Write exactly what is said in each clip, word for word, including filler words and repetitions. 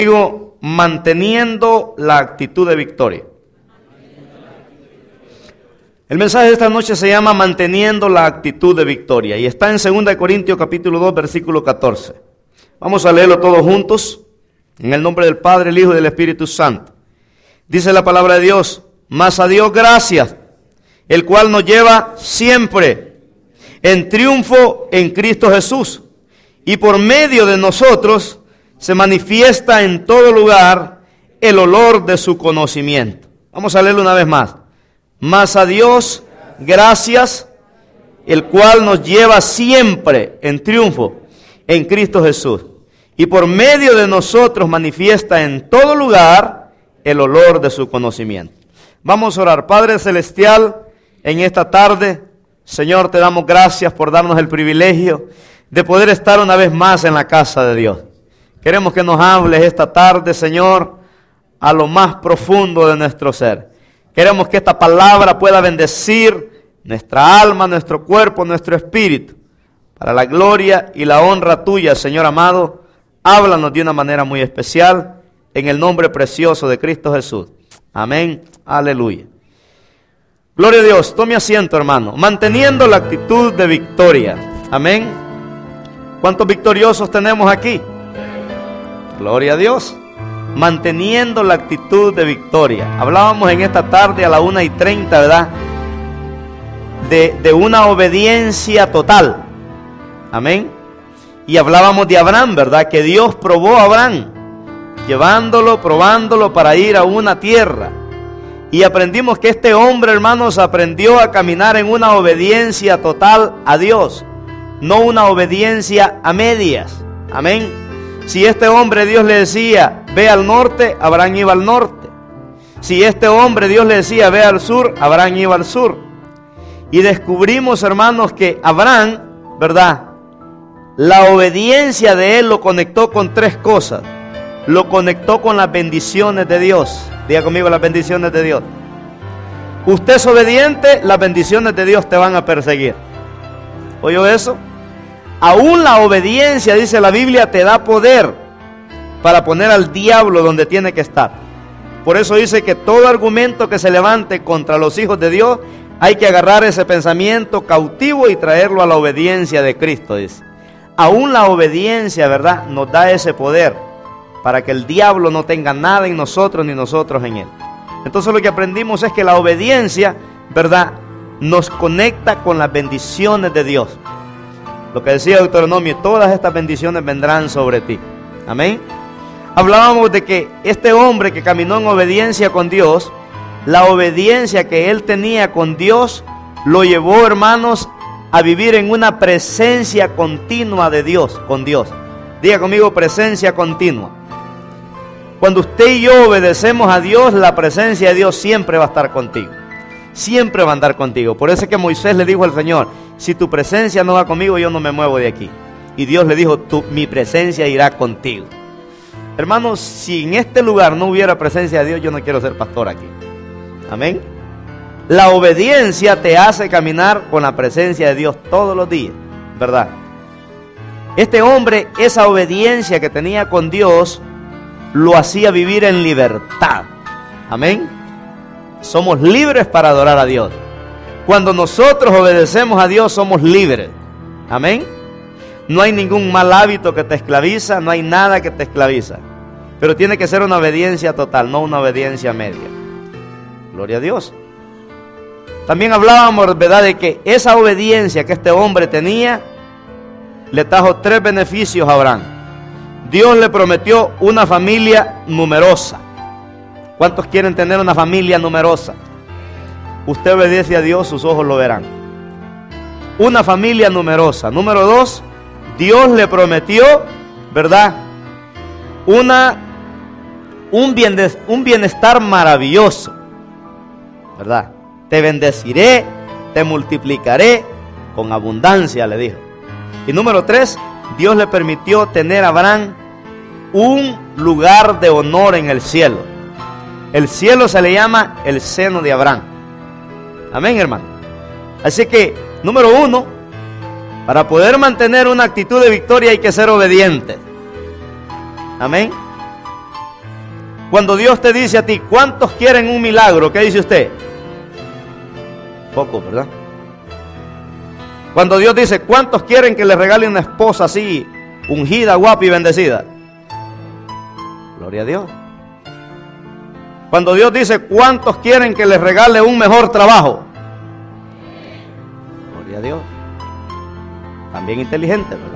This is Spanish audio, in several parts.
Digo, manteniendo la actitud de victoria. El mensaje de esta noche se llama manteniendo la actitud de victoria y está en segunda de Corintios capítulo dos versículo catorce. Vamos a leerlo todos juntos en el nombre del Padre, el Hijo y del Espíritu Santo. Dice la palabra de Dios: mas a Dios gracias, el cual nos lleva siempre en triunfo en Cristo Jesús, y por medio de nosotros se manifiesta en todo lugar el olor de su conocimiento. Vamos a leerlo una vez más. Mas a Dios gracias, el cual nos lleva siempre en triunfo en Cristo Jesús, y por medio de nosotros manifiesta en todo lugar el olor de su conocimiento. Vamos a orar. Padre Celestial, en esta tarde, Señor, te damos gracias por darnos el privilegio de poder estar una vez más en la casa de Dios. Queremos que nos hables esta tarde, Señor, a lo más profundo de nuestro ser. Queremos que esta palabra pueda bendecir nuestra alma, nuestro cuerpo, nuestro espíritu. Para la gloria y la honra tuya, Señor amado, háblanos de una manera muy especial, en el nombre precioso de Cristo Jesús. Amén, aleluya. Gloria a Dios. Tome asiento, hermano. Manteniendo la actitud de victoria. Amén. ¿Cuántos victoriosos tenemos aquí? Gloria a Dios. Manteniendo la actitud de victoria. Hablábamos en esta tarde a la una y treinta, ¿verdad? De, de una obediencia total. Amén. Y hablábamos de Abraham, ¿verdad? Que Dios probó a Abraham, llevándolo, probándolo para ir a una tierra. Y aprendimos que este hombre, hermanos, aprendió a caminar en una obediencia total a Dios, no una obediencia a medias. Amén. Si este hombre Dios le decía, ve al norte, Abraham iba al norte. Si este hombre Dios le decía, ve al sur, Abraham iba al sur. Y descubrimos, hermanos, que Abraham, ¿verdad?, la obediencia de él lo conectó con tres cosas. Lo conectó con las bendiciones de Dios. Diga conmigo, las bendiciones de Dios. Usted es obediente, las bendiciones de Dios te van a perseguir. ¿Oyó eso? Aún la obediencia, dice la Biblia, te da poder para poner al diablo donde tiene que estar. Por eso dice que todo argumento que se levante contra los hijos de Dios, hay que agarrar ese pensamiento cautivo y traerlo a la obediencia de Cristo, dice. Aún la obediencia, ¿verdad?, nos da ese poder para que el diablo no tenga nada en nosotros ni nosotros en él. Entonces lo que aprendimos es que la obediencia, ¿verdad?, nos conecta con las bendiciones de Dios. Lo que decía Deuteronomio, todas estas bendiciones vendrán sobre ti. Amén. Hablábamos de que este hombre que caminó en obediencia con Dios, la obediencia que él tenía con Dios, lo llevó, hermanos, a vivir en una presencia continua de Dios, con Dios. Diga conmigo, presencia continua. Cuando usted y yo obedecemos a Dios, la presencia de Dios siempre va a estar contigo. Siempre va a andar contigo. Por eso es que Moisés le dijo al Señor, si tu presencia no va conmigo, yo no me muevo de aquí. Y Dios le dijo, tu, mi presencia irá contigo. Hermanos, si en este lugar no hubiera presencia de Dios, yo no quiero ser pastor aquí. Amén. La obediencia te hace caminar con la presencia de Dios todos los días, ¿verdad? Este hombre, esa obediencia que tenía con Dios, lo hacía vivir en libertad. Amén. Somos libres para adorar a Dios. Cuando nosotros obedecemos a Dios, somos libres. Amén. No hay ningún mal hábito que te esclaviza, no hay nada que te esclaviza. Pero tiene que ser una obediencia total, no una obediencia media. Gloria a Dios. También hablábamos, ¿verdad?, de que esa obediencia que este hombre tenía le trajo tres beneficios a Abraham. Dios le prometió una familia numerosa. ¿Cuántos quieren tener una familia numerosa? Usted obedece a Dios, sus ojos lo verán. Una familia numerosa. Número dos, Dios le prometió, ¿verdad?, una, un, bienes, un bienestar maravilloso, ¿verdad? Te bendeciré, te multiplicaré con abundancia, le dijo. Y número tres, Dios le permitió tener a Abraham un lugar de honor en el cielo. El cielo se le llama el seno de Abraham. Amén, hermano. Así que, número uno, para poder mantener una actitud de victoria hay que ser obediente. Amén. Cuando Dios te dice a ti, ¿cuántos quieren un milagro? ¿Qué dice usted? Poco, ¿verdad? Cuando Dios dice, ¿cuántos quieren que les regale una esposa así, ungida, guapa y bendecida? Gloria a Dios. Cuando Dios dice, ¿cuántos quieren que les regale un mejor trabajo? Gloria a Dios. También inteligente, ¿verdad?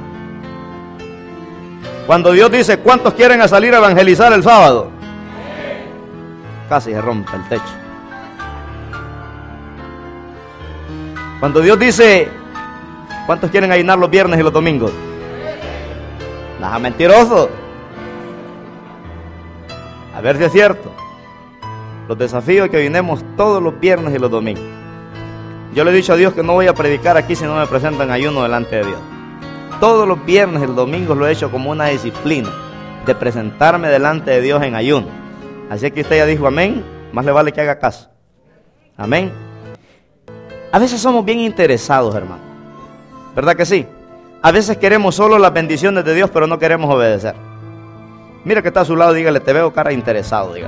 Cuando Dios dice, ¿cuántos quieren a salir a evangelizar el sábado? Casi se rompe el techo. Cuando Dios dice, ¿cuántos quieren ayunar los viernes y los domingos? Nada, mentiroso. A ver si es cierto. Los desafíos que ayunemos todos los viernes y los domingos. Yo le he dicho a Dios que no voy a predicar aquí si no me presentan ayuno delante de Dios. Todos los viernes y los domingos lo he hecho como una disciplina de presentarme delante de Dios en ayuno. Así que usted ya dijo amén, más le vale que haga caso. Amén. A veces somos bien interesados, hermano. ¿Verdad que sí? A veces queremos solo las bendiciones de Dios, pero no queremos obedecer. Mira que está a su lado, dígale, te veo cara interesado, dígale.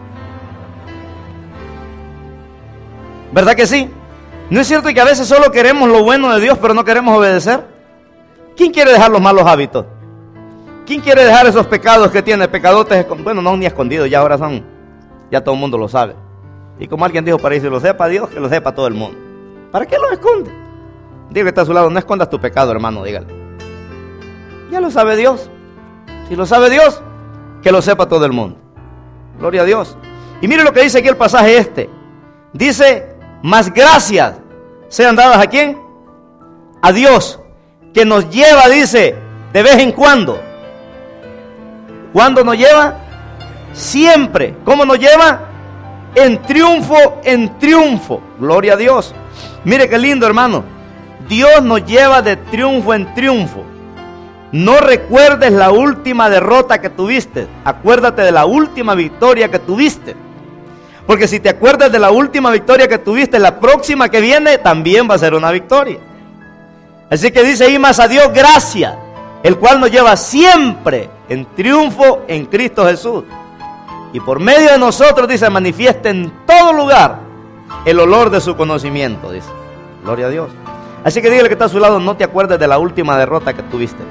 ¿Verdad que sí? ¿No es cierto que a veces solo queremos lo bueno de Dios, pero no queremos obedecer? ¿Quién quiere dejar los malos hábitos? ¿Quién quiere dejar esos pecados que tiene? Pecadotes, bueno, no ni escondidos, ya ahora son, ya todo el mundo lo sabe. Y como alguien dijo, para que si lo sepa Dios, que lo sepa todo el mundo. ¿Para qué lo esconde? Dígale que está a su lado, no escondas tu pecado, hermano, dígale. Ya lo sabe Dios. Si lo sabe Dios, que lo sepa todo el mundo. Gloria a Dios. Y mire lo que dice aquí el pasaje este. Dice, más gracias sean dadas ¿a quién? A Dios, que nos lleva, dice, de vez en cuando. ¿Cuándo nos lleva? Siempre. ¿Cómo nos lleva? En triunfo, en triunfo. Gloria a Dios. Mire qué lindo, hermano. Dios nos lleva de triunfo en triunfo. No recuerdes la última derrota que tuviste. Acuérdate de la última victoria que tuviste. Porque si te acuerdas de la última victoria que tuviste, la próxima que viene también va a ser una victoria. Así que dice ahí más a Dios gracias, el cual nos lleva siempre en triunfo en Cristo Jesús. Y por medio de nosotros, dice, manifiesta en todo lugar el olor de su conocimiento, dice. Gloria a Dios. Así que dígale que está a su lado, no te acuerdes de la última derrota que tuviste.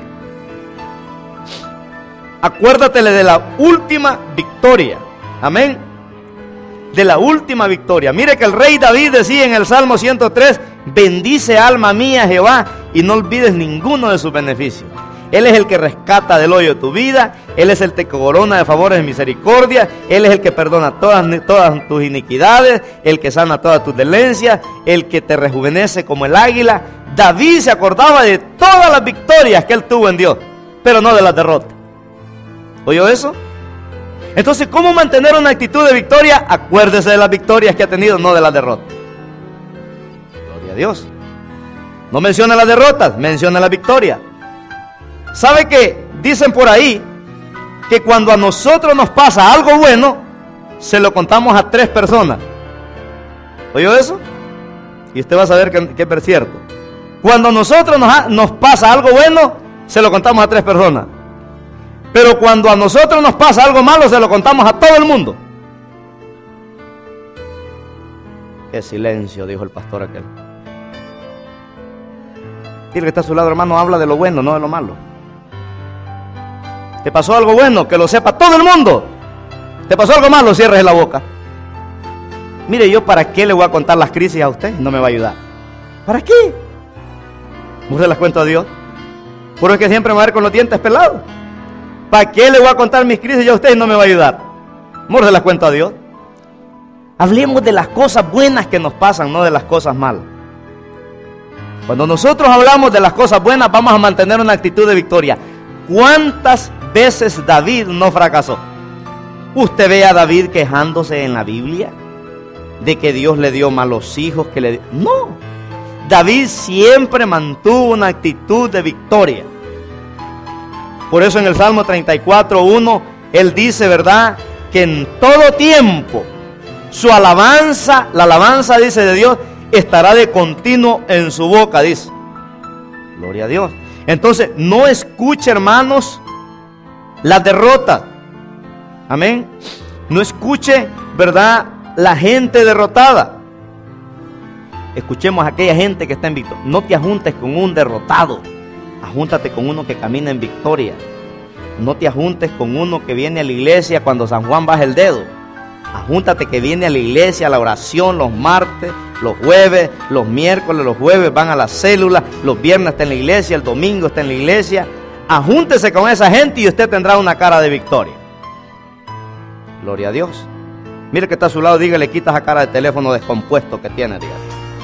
Acuérdatele de la última victoria. Amén. De la última victoria. Mire que el rey David decía en el Salmo ciento tres, bendice alma mía Jehová y no olvides ninguno de sus beneficios. Él es el que rescata del hoyo tu vida. Él es el que te corona de favores y misericordia. Él es el que perdona todas, todas tus iniquidades. El que sana todas tus dolencias. El que te rejuvenece como el águila. David se acordaba de todas las victorias que él tuvo en Dios, pero no de las derrotas. ¿Oyó eso? Entonces, ¿cómo mantener una actitud de victoria? Acuérdese de las victorias que ha tenido, no de las derrotas. Gloria a Dios. No menciona las derrotas, menciona las victorias. ¿Sabe qué? Dicen por ahí que cuando a nosotros nos pasa algo bueno, se lo contamos a tres personas. ¿Oyó eso? Y usted va a saber que, que es cierto. Cuando a nosotros nos, ha, nos pasa algo bueno, se lo contamos a tres personas. Pero cuando a nosotros nos pasa algo malo, se lo contamos a todo el mundo. Qué silencio, dijo el pastor aquel. Dile que está a su lado, hermano, habla de lo bueno, no de lo malo. ¿Te pasó algo bueno? Que lo sepa todo el mundo. ¿Te pasó algo malo? Cierres la boca. Mire, yo para qué le voy a contar las crisis a usted, no me va a ayudar. ¿Para qué? ¿Usted las cuento a Dios? Por eso es que siempre me va a ver con los dientes pelados. ¿Para qué le voy a contar mis crisis yo a usted y no me va a ayudar? Mejor se las cuento a Dios. Hablemos de las cosas buenas que nos pasan, no de las cosas malas. Cuando nosotros hablamos de las cosas buenas, vamos a mantener una actitud de victoria. ¿Cuántas veces David no fracasó? ¿Usted ve a David quejándose en la Biblia de que Dios le dio malos hijos? Que le... No. David siempre mantuvo una actitud de victoria. Por eso en el Salmo treinta y cuatro, uno, él dice, ¿verdad?, que en todo tiempo su alabanza, la alabanza, dice, de Dios, estará de continuo en su boca, dice. Gloria a Dios. Entonces, no escuche, hermanos, la derrota. Amén. No escuche, ¿verdad?, la gente derrotada. Escuchemos a aquella gente que está en victoria. No te ajuntes con un derrotado. Ajúntate con uno que camina en victoria. No te ajuntes con uno que viene a la iglesia cuando San Juan baja el dedo. Ajúntate que viene a la iglesia, a la oración los martes, los jueves, los miércoles, los jueves van a la célula, los viernes está en la iglesia, el domingo está en la iglesia. Ajúntese con esa gente y usted tendrá una cara de victoria. Gloria a Dios. Mire que está a su lado, dígale, quita esa cara de teléfono descompuesto que tiene, dígale.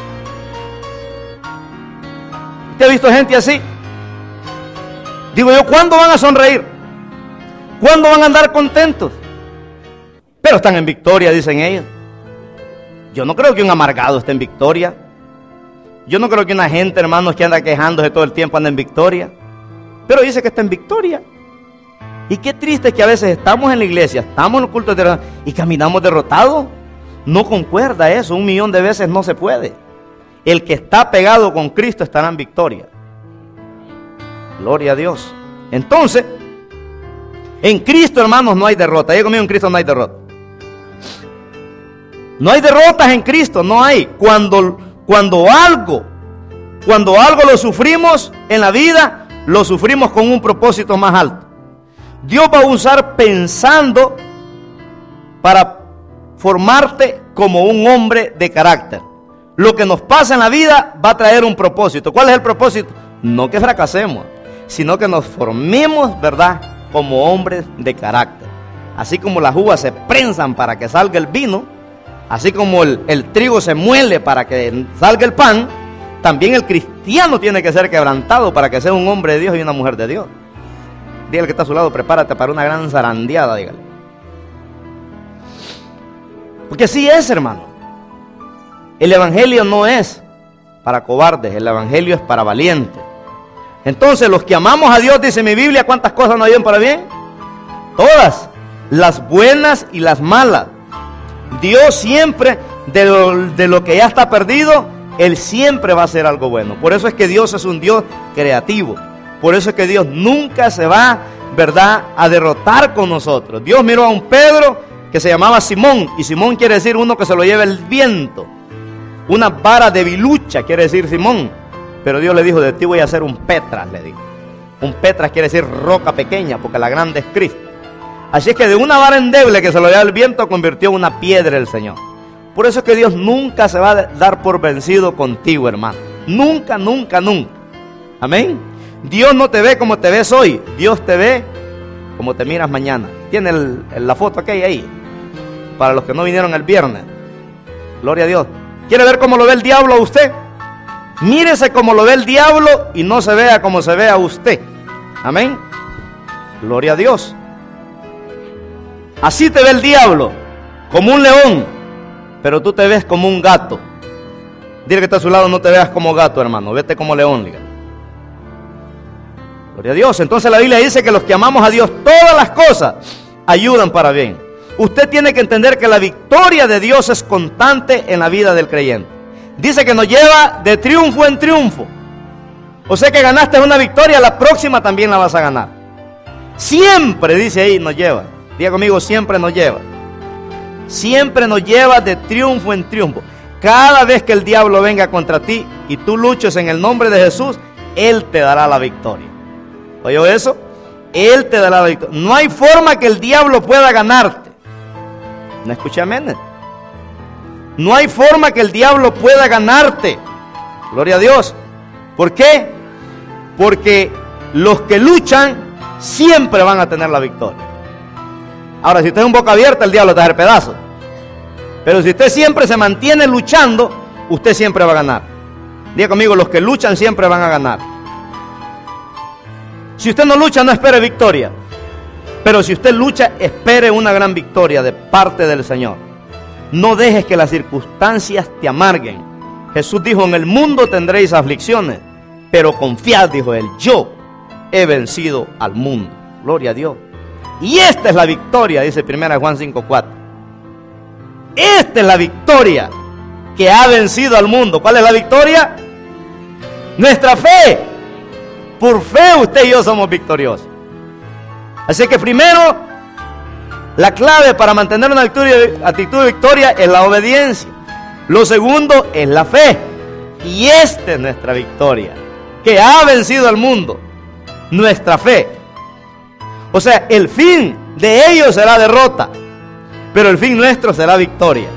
¿Usted ha visto gente así? Digo yo, ¿cuándo van a sonreír? ¿Cuándo van a andar contentos? Pero están en victoria, dicen ellos. Yo no creo que un amargado esté en victoria. Yo no creo que una gente, hermanos, que anda quejándose todo el tiempo anda en victoria. Pero dice que está en victoria. Y qué triste que a veces estamos en la iglesia, estamos en los cultos de y caminamos derrotados. No concuerda eso, un millón de veces no se puede. El que está pegado con Cristo estará en victoria. Gloria a Dios. Entonces, en Cristo, hermanos, no hay derrota. Diga conmigo, en Cristo no hay derrota. No hay derrotas en Cristo, no hay. Cuando, cuando algo, cuando algo lo sufrimos en la vida, lo sufrimos con un propósito más alto. Dios va a usar pensando para formarte como un hombre de carácter. Lo que nos pasa en la vida va a traer un propósito. ¿Cuál es el propósito? No que fracasemos, sino que nos formemos, ¿verdad?, como hombres de carácter. Así como las uvas se prensan para que salga el vino, así como el, el trigo se muele para que salga el pan, también el cristiano tiene que ser quebrantado para que sea un hombre de Dios y una mujer de Dios. Dígale que está a su lado, prepárate para una gran zarandeada, dígale. Porque así es, hermano. El evangelio no es para cobardes, el evangelio es para valientes. Entonces, los que amamos a Dios, dice mi Biblia, ¿cuántas cosas nos ayudan para bien? Todas, las buenas y las malas. Dios siempre, de lo, de lo que ya está perdido, Él siempre va a hacer algo bueno. Por eso es que Dios es un Dios creativo. Por eso es que Dios nunca se va, ¿verdad?, a derrotar con nosotros. Dios miró a un Pedro que se llamaba Simón, y Simón quiere decir uno que se lo lleva el viento. Una vara de bilucha quiere decir Simón. Pero Dios le dijo, de ti voy a hacer un Petras, le dijo. Un Petras quiere decir roca pequeña, porque la grande es Cristo. Así es que de una vara endeble que se lo lleva el viento, convirtió en una piedra el Señor. Por eso es que Dios nunca se va a dar por vencido contigo, hermano. Nunca, nunca, nunca. Amén. Dios no te ve como te ves hoy. Dios te ve como te miras mañana. Tiene el, el, la foto aquella ahí, para los que no vinieron el viernes. Gloria a Dios. ¿Quiere ver cómo lo ve el diablo a usted? Mírese como lo ve el diablo y no se vea como se ve a usted. Amén. Gloria a Dios. Así te ve el diablo, como un león, pero tú te ves como un gato. Dile que está a su lado, no te veas como gato, hermano, vete como león. Diga. Gloria a Dios. Entonces la Biblia dice que los que amamos a Dios, todas las cosas ayudan para bien. Usted tiene que entender que la victoria de Dios es constante en la vida del creyente. Dice que nos lleva de triunfo en triunfo. O sea que ganaste una victoria, la próxima también la vas a ganar. Siempre, dice ahí, nos lleva. Diga conmigo, siempre nos lleva. Siempre nos lleva de triunfo en triunfo. Cada vez que el diablo venga contra ti y tú luches en el nombre de Jesús, Él te dará la victoria. ¿Oyó eso? Él te dará la victoria. No hay forma que el diablo pueda ganarte. ¿No escuché amén? No hay forma que el diablo pueda ganarte. Gloria a Dios. ¿Por qué? Porque los que luchan siempre van a tener la victoria. Ahora, si usted es un boca abierta, el diablo te va a hacer pedazos. Pero si usted siempre se mantiene luchando, usted siempre va a ganar. Diga conmigo, los que luchan siempre van a ganar. Si usted no lucha, no espere victoria. Pero si usted lucha, espere una gran victoria de parte del Señor. No dejes que las circunstancias te amarguen. Jesús dijo, en el mundo tendréis aflicciones, pero confiad, dijo él, yo he vencido al mundo. Gloria a Dios. Y esta es la victoria, dice primera Juan cinco cuatro. Esta es la victoria que ha vencido al mundo. ¿Cuál es la victoria? Nuestra fe. Por fe usted y yo somos victoriosos. Así que primero, La clave para mantener una actitud de victoria es la obediencia. Lo segundo es la fe. Y esta es nuestra victoria, que ha vencido al mundo. Nuestra fe. O sea, el fin de ellos será derrota, pero el fin nuestro será victoria.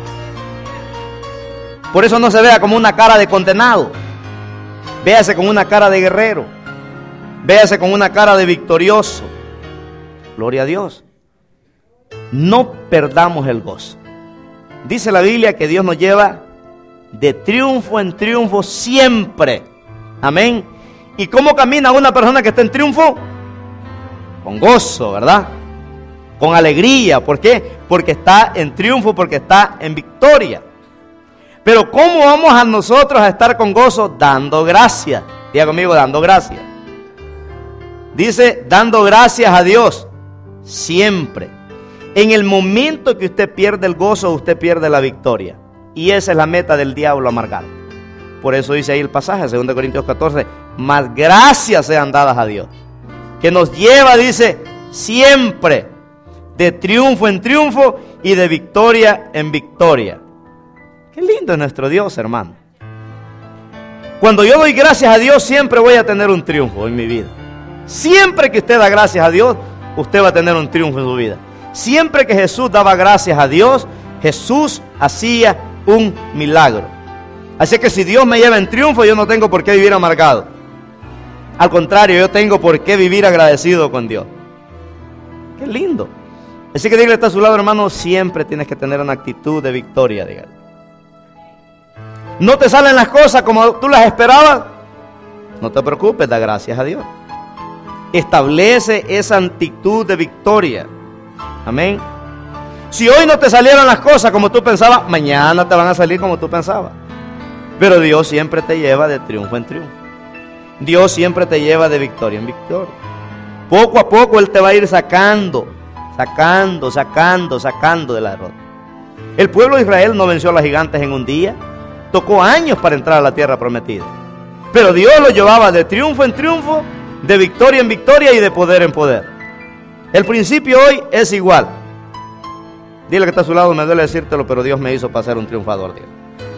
Por eso no se vea como una cara de condenado. Véase con una cara de guerrero. Véase con una cara de victorioso. Gloria a Dios. No perdamos el gozo. Dice la Biblia que Dios nos lleva de triunfo en triunfo siempre. Amén. ¿Y cómo camina una persona que está en triunfo? Con gozo, ¿verdad? Con alegría. ¿Por qué? Porque está en triunfo, porque está en victoria. Pero ¿cómo vamos a nosotros a estar con gozo? Dando gracias. Diga conmigo, dando gracias. Dice, dando gracias a Dios siempre. En el momento que usted pierde el gozo, usted pierde la victoria. Y esa es la meta del diablo, amargado. Por eso dice ahí el pasaje, segunda Corintios catorce, más gracias sean dadas a Dios, que nos lleva, dice, siempre de triunfo en triunfo y de victoria en victoria. Qué lindo es nuestro Dios, hermano. Cuando yo doy gracias a Dios, siempre voy a tener un triunfo en mi vida. Siempre que usted da gracias a Dios, usted va a tener un triunfo en su vida. Siempre que Jesús daba gracias a Dios, Jesús hacía un milagro. Así que si Dios me lleva en triunfo, yo no tengo por qué vivir amargado. Al contrario, yo tengo por qué vivir agradecido con Dios. Qué lindo. Así que dígale, está a su lado, hermano, siempre tienes que tener una actitud de victoria, dígale. No te salen las cosas como tú las esperabas, no te preocupes, da gracias a Dios. Establece esa actitud de victoria. Amén. Si hoy no te salieron las cosas como tú pensabas, mañana te van a salir como tú pensabas. Pero Dios siempre te lleva de triunfo en triunfo. Dios siempre te lleva de victoria en victoria. Poco a poco Él te va a ir sacando, sacando, sacando, sacando de la derrota. El pueblo de Israel no venció a los gigantes en un día. Tocó años para entrar a la tierra prometida. Pero Dios lo llevaba de triunfo en triunfo, de victoria en victoria y de poder en poder. El principio hoy es igual. Dile que está a su lado, me duele decírtelo, pero Dios me hizo para ser un triunfador. Dios.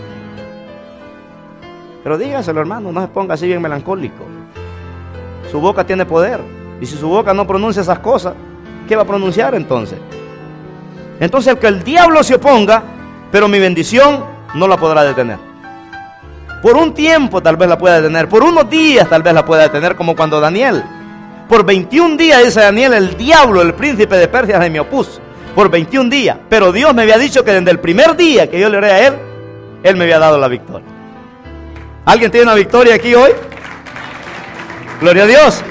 Pero dígaselo, hermano, no se ponga así bien melancólico. Su boca tiene poder. Y si su boca no pronuncia esas cosas, ¿qué va a pronunciar entonces? Entonces el que el diablo se oponga, pero mi bendición no la podrá detener. Por un tiempo tal vez la pueda detener, por unos días tal vez la pueda detener, como cuando Daniel, por veintiún días, dice Daniel, el diablo, el príncipe de Persia se me opuso, por veintiún días, pero Dios me había dicho que desde el primer día que yo le oré a él, él me había dado la victoria. ¿Alguien tiene una victoria aquí hoy? Gloria a Dios.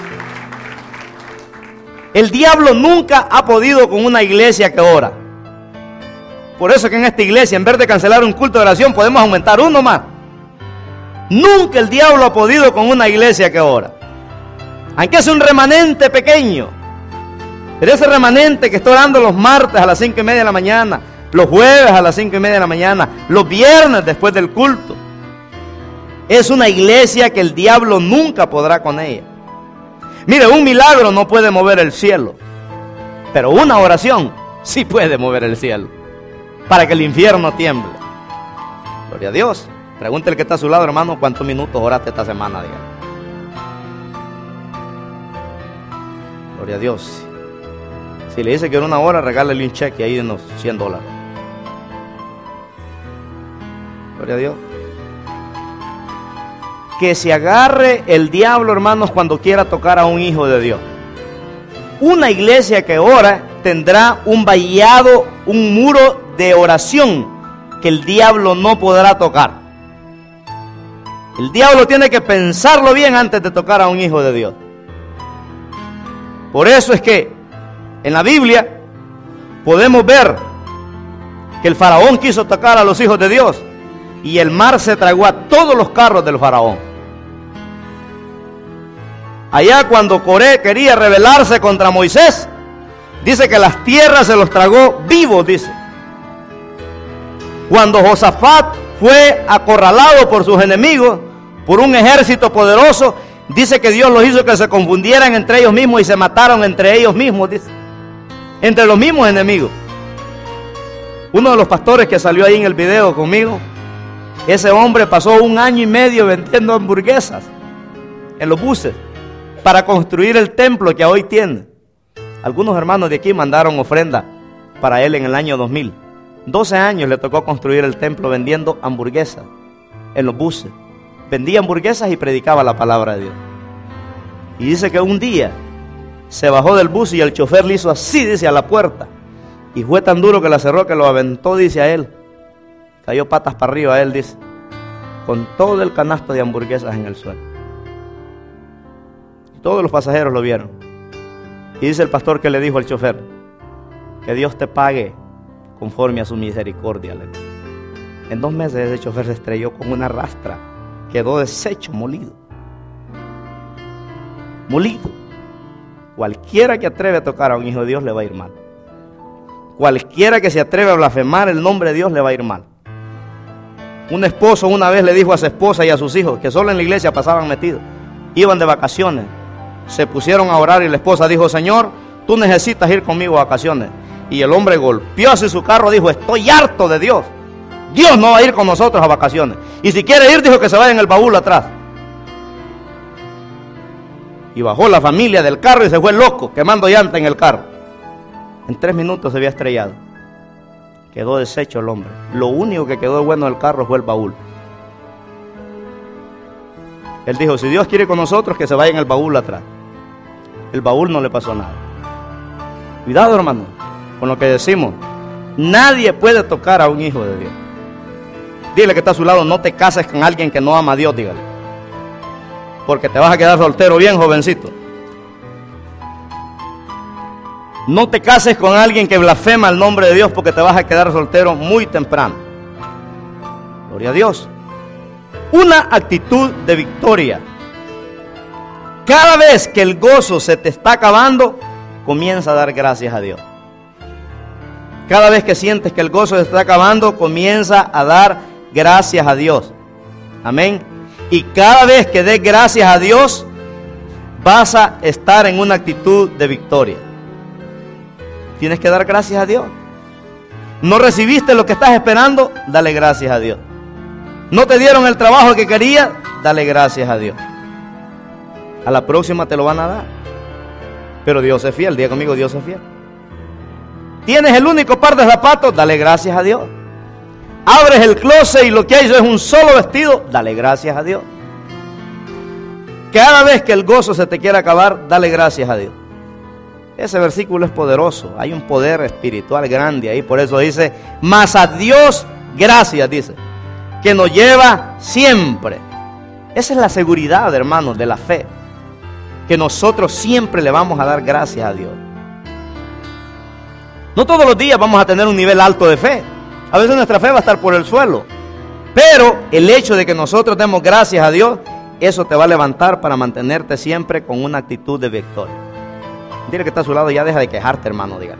El diablo nunca ha podido con una iglesia que ora. Por eso que en esta iglesia, en vez de cancelar un culto de oración, podemos aumentar uno más. Nunca el diablo ha podido con una iglesia que ora. Aunque es un remanente pequeño. Pero ese remanente que está orando los martes a las cinco y media de la mañana, los jueves a las cinco y media de la mañana, los viernes después del culto, es una iglesia que el diablo nunca podrá con ella. Mire, un milagro no puede mover el cielo, pero una oración sí puede mover el cielo, para que el infierno tiemble. Gloria a Dios. Pregúntele que está a su lado, hermano, ¿cuántos minutos oraste esta semana? Dígale. Gloria a Dios. Si le dice que en una hora, regálele un cheque ahí de unos cien dólares. Gloria a Dios. Que se agarre el diablo, hermanos, cuando quiera tocar a un hijo de Dios. Una iglesia que ora tendrá un vallado, un muro de oración que el diablo no podrá tocar. El diablo tiene que pensarlo bien antes de tocar a un hijo de Dios. Por eso es que en la Biblia podemos ver que el faraón quiso tocar a los hijos de Dios y el mar se tragó a todos los carros del faraón. Allá cuando Coré quería rebelarse contra Moisés, dice que las tierras se los tragó vivos, dice. Cuando Josafat fue acorralado por sus enemigos, por un ejército poderoso, dice que Dios los hizo que se confundieran entre ellos mismos y se mataron entre ellos mismos, dice. entre los mismos enemigos. Uno de los pastores que salió ahí en el video conmigo, ese hombre pasó un año y medio vendiendo hamburguesas en los buses para construir el templo que hoy tiene. Algunos hermanos de aquí mandaron ofrenda para él en el año dos mil. doce años le tocó construir el templo vendiendo hamburguesas en los buses. Vendía hamburguesas y predicaba la palabra de Dios. Y dice que un día se bajó del bus y el chofer le hizo así, dice, a la puerta. Y fue tan duro que la cerró que lo aventó, dice, a él. Cayó patas para arriba a él, dice, con todo el canasto de hamburguesas en el suelo. Y todos los pasajeros lo vieron. Y dice el pastor que le dijo al chofer: que Dios te pague conforme a su misericordia. En dos meses ese chofer se estrelló con una rastra, quedó deshecho, molido. Molido. Cualquiera que atreve a tocar a un hijo de Dios le va a ir mal. Cualquiera que se atreve a blasfemar el nombre de Dios le va a ir mal. Un esposo una vez le dijo a su esposa y a sus hijos, que solo en la iglesia pasaban metidos, iban de vacaciones, se pusieron a orar y la esposa dijo: Señor, tú necesitas ir conmigo a vacaciones. Y el hombre golpeó así su carro, dijo: estoy harto de Dios. Dios no va a ir con nosotros a vacaciones. Y si quiere ir, dijo que se vaya en el baúl atrás. Y bajó la familia del carro y se fue loco, quemando llanta en el carro. En tres minutos se había estrellado. Quedó deshecho el hombre. Lo único que quedó bueno del carro fue el baúl. Él dijo: si Dios quiere con nosotros, que se vaya en el baúl atrás. El baúl no le pasó nada. Cuidado, hermano, con lo que decimos. Nadie puede tocar a un hijo de Dios. Dile que está a su lado: no te cases con alguien que no ama a Dios, dígale. Porque te vas a quedar soltero bien jovencito. No te cases con alguien que blasfema el nombre de Dios, porque te vas a quedar soltero muy temprano. Gloria a Dios. Una actitud de victoria. Cada vez que el gozo se te está acabando, comienza a dar gracias a Dios. Cada vez que sientes que el gozo se está acabando, comienza a dar gracias a Dios. Amén. Y cada vez que des gracias a Dios, vas a estar en una actitud de victoria. Tienes que dar gracias a Dios. No recibiste lo que estás esperando, dale gracias a Dios. No te dieron el trabajo que querías, dale gracias a Dios. A la próxima te lo van a dar. Pero Dios es fiel, diga conmigo: Dios es fiel. Tienes el único par de zapatos, dale gracias a Dios. Abres el closet y lo que hay es un solo vestido, dale gracias a Dios. Cada vez que el gozo se te quiera acabar, dale gracias a Dios. Ese versículo es poderoso, hay un poder espiritual grande ahí, por eso dice: mas a Dios gracias, dice, que nos lleva siempre. Esa es la seguridad, hermanos, de la fe, que nosotros siempre le vamos a dar gracias a Dios. No todos los días vamos a tener un nivel alto de fe, a veces nuestra fe va a estar por el suelo, pero el hecho de que nosotros demos gracias a Dios, eso te va a levantar para mantenerte siempre con una actitud de victoria. Dile que está a su lado: ya deja de quejarte, hermano, dígale.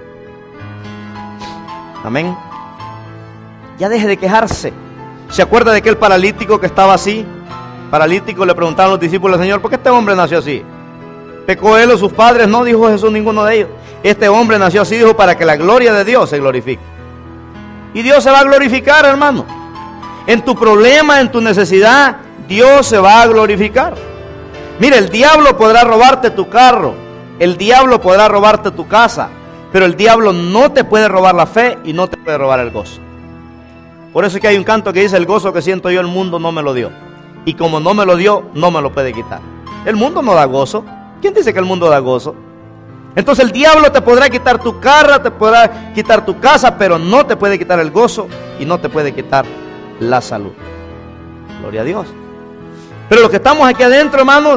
Amén. Ya deje de quejarse. ¿Se acuerda de aquel paralítico que estaba así? Paralítico, le preguntaron los discípulos: Señor, ¿por qué este hombre nació así? ¿Pecó él o sus padres? No, dijo Jesús, ninguno de ellos. Este hombre nació así, dijo, para que la gloria de Dios se glorifique. Y Dios se va a glorificar, hermano. En tu problema, en tu necesidad, Dios se va a glorificar. Mire, el diablo podrá robarte tu carro, el diablo podrá robarte tu casa, pero el diablo no te puede robar la fe y no te puede robar el gozo. Por eso es que hay un canto que dice: el gozo que siento yo, el mundo no me lo dio, y como no me lo dio, no me lo puede quitar. El mundo no da gozo. ¿Quién dice que el mundo da gozo? Entonces el diablo te podrá quitar tu carro, te podrá quitar tu casa, pero no te puede quitar el gozo y no te puede quitar la salud. Gloria a Dios. Pero los que estamos aquí adentro, hermanos,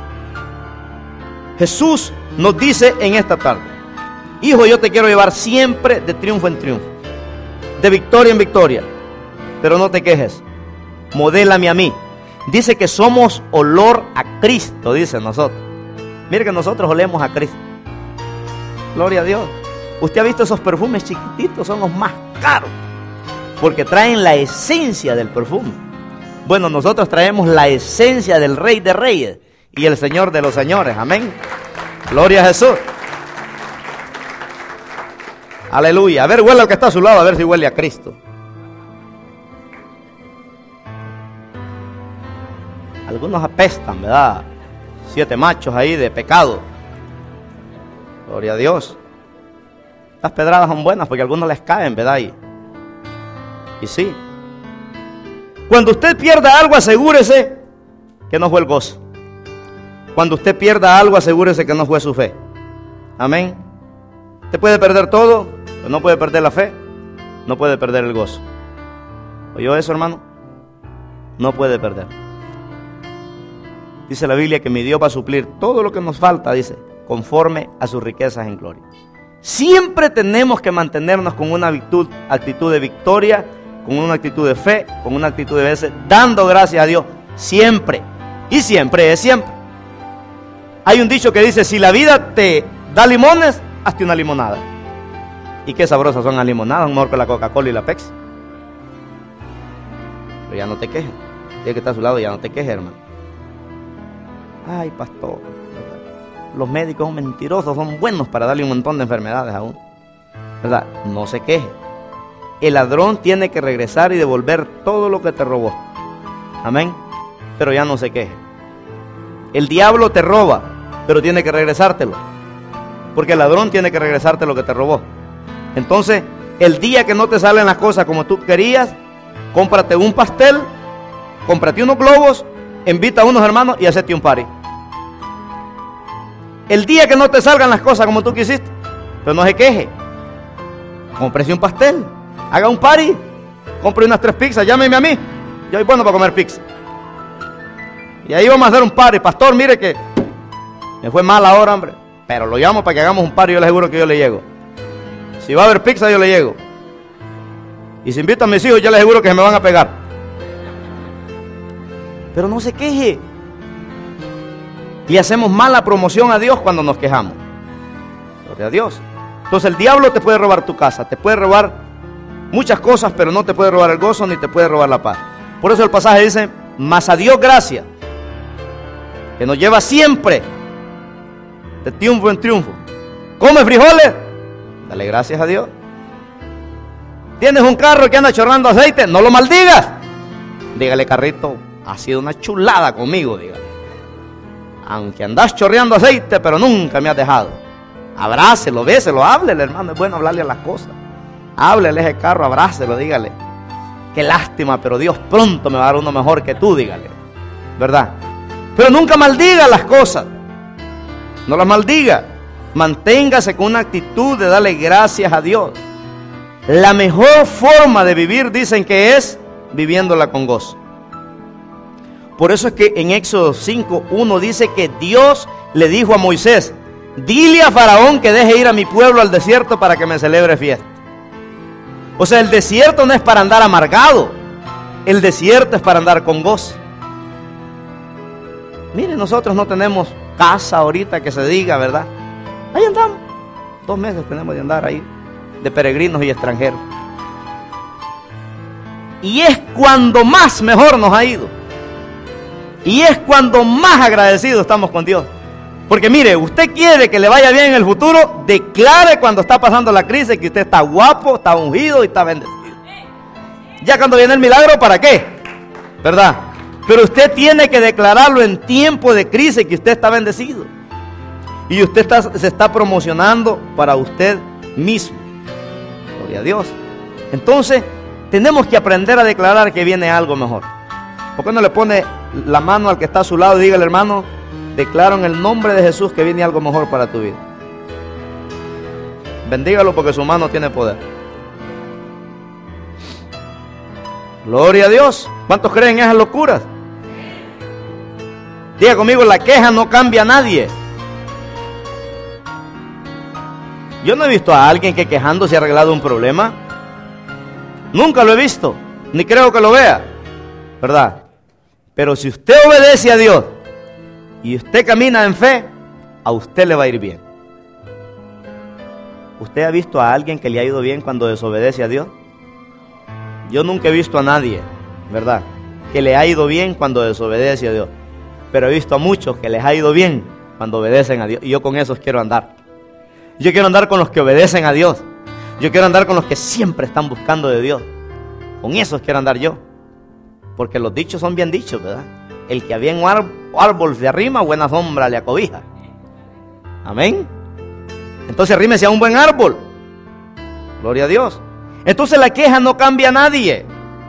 Jesús nos dice en esta tarde: hijo, yo te quiero llevar siempre de triunfo en triunfo, de victoria en victoria, pero no te quejes, modélame a mí. Dice que somos olor a Cristo, dice nosotros. Mire que nosotros olemos a Cristo. Gloria a Dios. Usted ha visto esos perfumes chiquititos, son los más caros, porque traen la esencia del perfume. Bueno, nosotros traemos la esencia del Rey de Reyes y el Señor de los Señores. Amén. Gloria a Jesús. Aleluya. A ver, huele al que está a su lado, a ver si huele a Cristo. Algunos apestan, ¿verdad? Siete machos ahí de pecado. Gloria a Dios. Las pedradas son buenas porque a algunos les caen, ¿verdad? Y, y sí. Cuando usted pierda algo, asegúrese que no fue el gozo. Cuando usted pierda algo, asegúrese que no fue su fe. Amén. Usted puede perder todo, pero no puede perder la fe, no puede perder el gozo. ¿Oyó eso, hermano? No puede perder. Dice la Biblia que mi Dios va a suplir todo lo que nos falta, dice, conforme a sus riquezas en gloria. Siempre tenemos que mantenernos con una actitud, actitud de victoria, con una actitud de fe, con una actitud de veces, dando gracias a Dios, siempre. Y siempre es siempre. Hay un dicho que dice, si la vida te da limones, hazte una limonada. Y qué sabrosas son las limonadas, mejor que la Coca-Cola y la Pepsi. Pero ya no te quejes. Tiene que estar a su lado, ya no te quejes, hermano. Ay, pastor, los médicos son mentirosos, son buenos para darle un montón de enfermedades a uno, ¿verdad? No se queje. El ladrón tiene que regresar y devolver todo lo que te robó. Amén. Pero ya no se queje. El diablo te roba, pero tiene que regresártelo. Porque el ladrón tiene que regresarte lo que te robó. Entonces, el día que no te salen las cosas como tú querías, cómprate un pastel, cómprate unos globos, invita a unos hermanos y hacete un party. El día que no te salgan las cosas como tú quisiste, pero no se queje, cómprese un pastel, haga un party, compre unas tres pizzas, llámeme a mí, yo soy bueno para comer pizza. Y ahí vamos a hacer un party. Pastor, mire que me fue mal ahora, hombre, pero lo llamo para que hagamos un party, yo le aseguro que yo le llego. Si va a haber pizza, yo le llego. Y si invito a mis hijos, yo les aseguro que se me van a pegar. Pero no se queje. Y hacemos mala promoción a Dios cuando nos quejamos. Gloria a Dios. Entonces el diablo te puede robar tu casa, te puede robar muchas cosas, pero no te puede robar el gozo ni te puede robar la paz. Por eso el pasaje dice, mas a Dios gracias, que nos lleva siempre de triunfo en triunfo. ¿Come frijoles? Dale gracias a Dios. ¿Tienes un carro que anda chorrando aceite? No lo maldigas. Dígale, carrito, ha sido una chulada conmigo, dígale. Aunque andas chorreando aceite, pero nunca me has dejado. Abrácelo, béselo, háblele, hermano. Es bueno hablarle a las cosas. Háblele a ese carro, abrácelo, dígale. Qué lástima, pero Dios pronto me va a dar uno mejor que tú, dígale. ¿Verdad? Pero nunca maldiga las cosas. No las maldiga. Manténgase con una actitud de darle gracias a Dios. La mejor forma de vivir, dicen que es viviéndola con gozo. Por eso es que en Éxodo cinco uno dice que Dios le dijo a Moisés, dile a Faraón que deje ir a mi pueblo al desierto para que me celebre fiesta. O sea, el desierto no es para andar amargado, el desierto es para andar con gozo. Mire, nosotros no tenemos casa ahorita que se diga, ¿verdad? Ahí andamos, dos meses tenemos de andar ahí, de peregrinos y extranjeros. Y es cuando más mejor nos ha ido. Y es cuando más agradecidos estamos con Dios. Porque mire, usted quiere que le vaya bien en el futuro, declare cuando está pasando la crisis que usted está guapo, está ungido y está bendecido. Ya cuando viene el milagro, ¿para qué? ¿Verdad? Pero usted tiene que declararlo en tiempo de crisis que usted está bendecido. Y usted está, se está promocionando para usted mismo. Gloria a Dios. Entonces, tenemos que aprender a declarar que viene algo mejor. ¿Por qué no le pone la mano al que está a su lado y dígale, hermano, declaro en el nombre de Jesús que viene algo mejor para tu vida? Bendígalo porque su mano tiene poder. Gloria a Dios. ¿Cuántos creen en esas locuras? Diga conmigo, la queja no cambia a nadie. Yo no he visto a alguien que quejándose ha arreglado un problema. Nunca lo he visto, ni creo que lo vea, ¿verdad? Pero si usted obedece a Dios y usted camina en fe, a usted le va a ir bien. ¿Usted ha visto a alguien que le ha ido bien cuando desobedece a Dios? Yo nunca he visto a nadie, ¿verdad?, que le ha ido bien cuando desobedece a Dios. Pero he visto a muchos que les ha ido bien cuando obedecen a Dios. Y yo con esos quiero andar. Yo quiero andar con los que obedecen a Dios. Yo quiero andar con los que siempre están buscando de Dios. Con esos quiero andar yo. Porque los dichos son bien dichos, ¿verdad? El que a bien árbol se arrima, buena sombra le acobija. Amén. Entonces arrímese a un buen árbol. Gloria a Dios. Entonces la queja no cambia a nadie.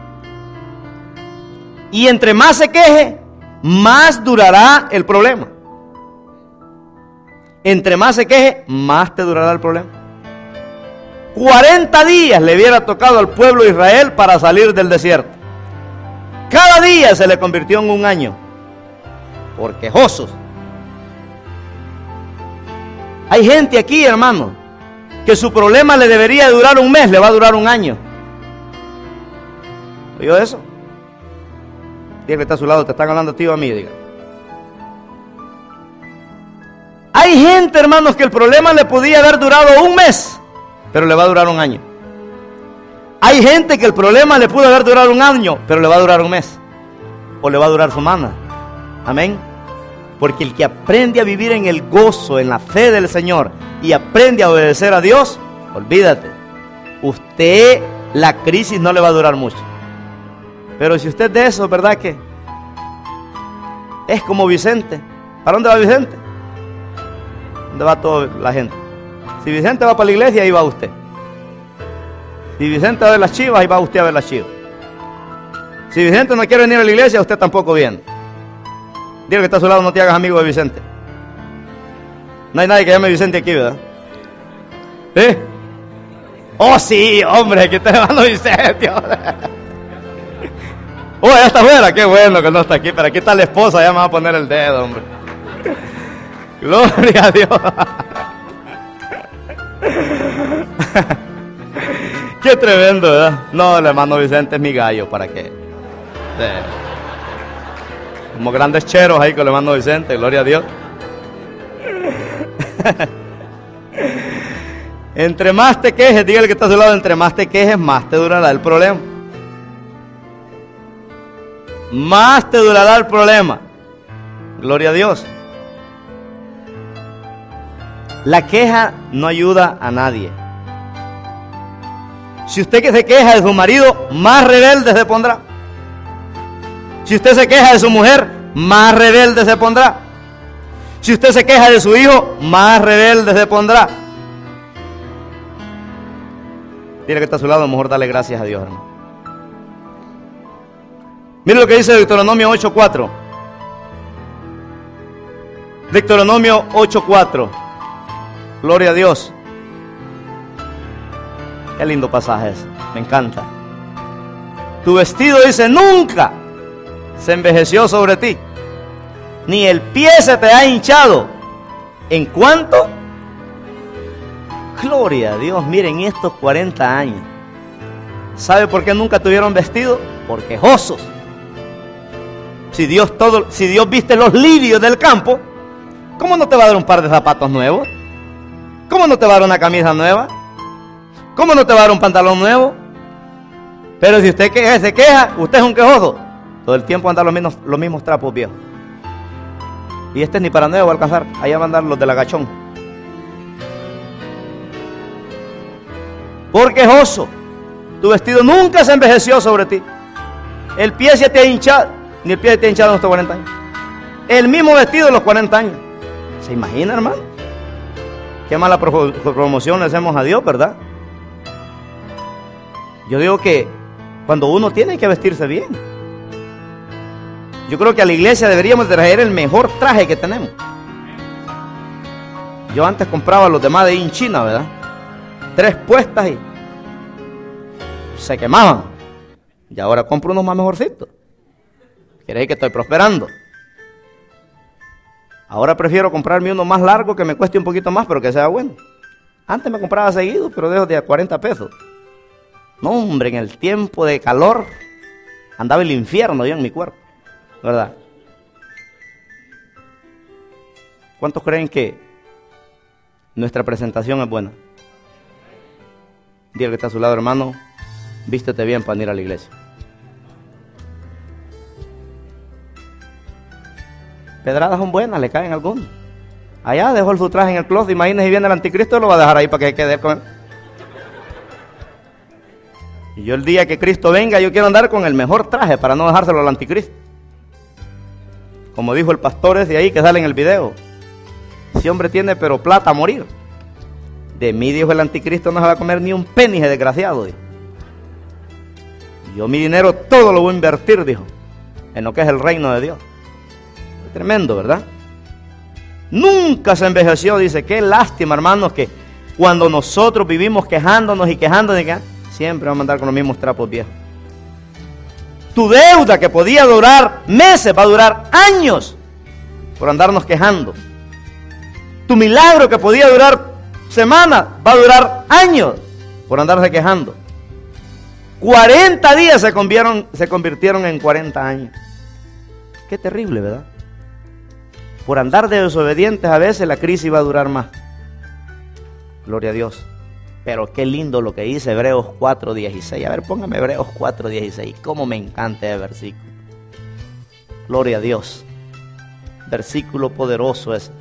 Y entre más se queje, más durará el problema. Entre más se queje, más te durará el problema. cuarenta días le hubiera tocado al pueblo de Israel para salir del desierto. Cada día se le convirtió en un año. Por quejosos. Hay gente aquí, hermano, que su problema le debería durar un mes, le va a durar un año. ¿Oyó eso? Diga que está a su lado, te están hablando a ti o a mí, diga. Hay gente, hermanos, que el problema le podía haber durado un mes, pero le va a durar un año. Hay gente que el problema le pudo haber durado un año, pero le va a durar un mes. O le va a durar semana. Amén. Porque el que aprende a vivir en el gozo, en la fe del Señor, y aprende a obedecer a Dios, olvídate, usted, la crisis no le va a durar mucho. Pero si usted de eso, ¿verdad que? Es como Vicente. ¿Para dónde va Vicente? ¿Dónde va toda la gente? Si Vicente va para la iglesia, ahí va usted. Si Vicente va a ver las chivas, ahí va usted a ver las chivas. Si Vicente no quiere venir a la iglesia, usted tampoco viene. Dile que está a su lado, no te hagas amigo de Vicente. No hay nadie que llame Vicente aquí, ¿verdad? ¿Sí? Oh, sí, hombre, que está llamando Vicente. Oh, ya está afuera, qué bueno que no está aquí. Pero aquí está la esposa, ya me va a poner el dedo, hombre. Gloria a Dios. Qué tremendo, ¿verdad? No, el hermano Vicente es mi gallo, ¿para qué? Sí. Como grandes cheros ahí con el hermano Vicente, gloria a Dios. Entre más te quejes, dígale que está a su lado, entre más te quejes, más te durará el problema. Más te durará el problema. Gloria a Dios. La queja no ayuda a nadie. Si usted que se queja de su marido, más rebelde se pondrá. Si usted se queja de su mujer, más rebelde se pondrá. Si usted se queja de su hijo, más rebelde se pondrá. Dile que está a su lado, a lo mejor dale gracias a Dios, hermano. Mire lo que dice Deuteronomio ocho cuatro. Deuteronomio ocho cuatro. Gloria a Dios. Qué lindo pasaje es. Me encanta. Tu vestido, dice, nunca se envejeció sobre ti, ni el pie se te ha hinchado. ¿En cuánto? Gloria a Dios. Miren estos cuarenta años. ¿Sabe por qué nunca tuvieron vestido? Por quejosos. Si Dios todo, si Dios viste los lirios del campo, ¿cómo no te va a dar un par de zapatos nuevos? ¿Cómo no te va a dar una camisa nueva? ¿Cómo no te va a dar un pantalón nuevo? Pero si usted que, se queja, usted es un quejoso. Todo el tiempo anda los mismos, los mismos trapos viejos. Y este ni para nuevo va a alcanzar. Allá van a andar los del agachón. Por quejoso. Tu vestido nunca se envejeció sobre ti. El pie se te ha hinchado. Ni el pie se te ha hinchado en estos cuarenta años. El mismo vestido de los cuarenta años. ¿Se imagina, hermano? Qué mala promoción le hacemos a Dios, ¿verdad? Yo digo que cuando uno tiene que vestirse bien. Yo creo que a la iglesia deberíamos traer el mejor traje que tenemos. Yo antes compraba los demás de ahí en China, ¿verdad? Tres puestas y se quemaban. Y ahora compro unos más mejorcitos. Quiere decir que estoy prosperando. Ahora prefiero comprarme uno más largo que me cueste un poquito más, pero que sea bueno. Antes me compraba seguido, pero dejo de a cuarenta pesos. No, hombre, en el tiempo de calor andaba el infierno yo en mi cuerpo, ¿verdad? ¿Cuántos creen que nuestra presentación es buena? Diga que está a su lado, hermano, vístete bien para ir a la iglesia. Pedradas son buenas, le caen algunos. Allá dejó su traje en el closet, imagínese si viene el anticristo, lo va a dejar ahí para que quede con él. Y yo el día que Cristo venga, yo quiero andar con el mejor traje para no dejárselo al anticristo. Como dijo el pastor ese ahí que sale en el video. Ese hombre tiene pero plata a morir. De mí, dijo el anticristo, no se va a comer ni un penny, desgraciado, dijo. Yo mi dinero todo lo voy a invertir, dijo, en lo que es el reino de Dios. Es tremendo, ¿verdad? Nunca se envejeció, dice. Qué lástima, hermanos, que cuando nosotros vivimos quejándonos y quejándonos, siempre vamos a andar con los mismos trapos viejos. Tu deuda que podía durar meses va a durar años por andarnos quejando. Tu milagro que podía durar semanas va a durar años por andarse quejando. cuarenta días se convirtieron, se convirtieron en cuarenta años. Qué terrible, ¿verdad? Por andar de desobedientes a veces la crisis va a durar más. Gloria a Dios. Pero qué lindo lo que dice Hebreos cuatro dieciséis. A ver, póngame Hebreos cuatro dieciséis. Cómo me encanta ese versículo. Gloria a Dios. Versículo poderoso ese.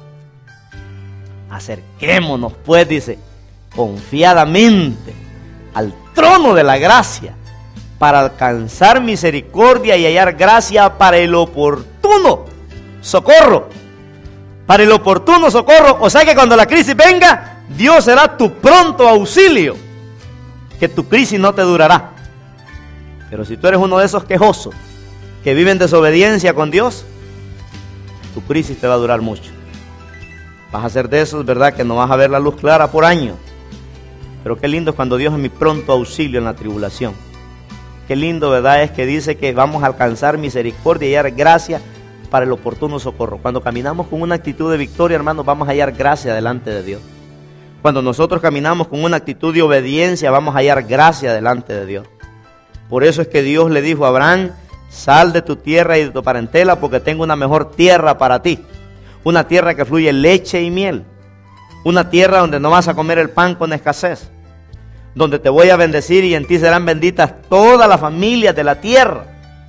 Acerquémonos pues, dice, confiadamente al trono de la gracia para alcanzar misericordia y hallar gracia para el oportuno socorro. Para el oportuno socorro. O sea que cuando la crisis venga, Dios será tu pronto auxilio. Que tu crisis no te durará. Pero si tú eres uno de esos quejosos que viven en desobediencia con Dios, tu crisis te va a durar mucho. Vas a ser de esos, ¿verdad?, que no vas a ver la luz clara por años. Pero qué lindo es cuando Dios es mi pronto auxilio en la tribulación. Qué lindo, ¿verdad?, es que dice que vamos a alcanzar misericordia y hallar gracia para el oportuno socorro. Cuando caminamos con una actitud de victoria, hermanos, vamos a hallar gracia delante de Dios. Cuando nosotros caminamos con una actitud de obediencia, vamos a hallar gracia delante de Dios. Por eso es que Dios le dijo a Abraham: sal de tu tierra y de tu parentela, porque tengo una mejor tierra para ti. Una tierra que fluye leche y miel. Una tierra donde no vas a comer el pan con escasez. Donde te voy a bendecir y en ti serán benditas todas las familias de la tierra.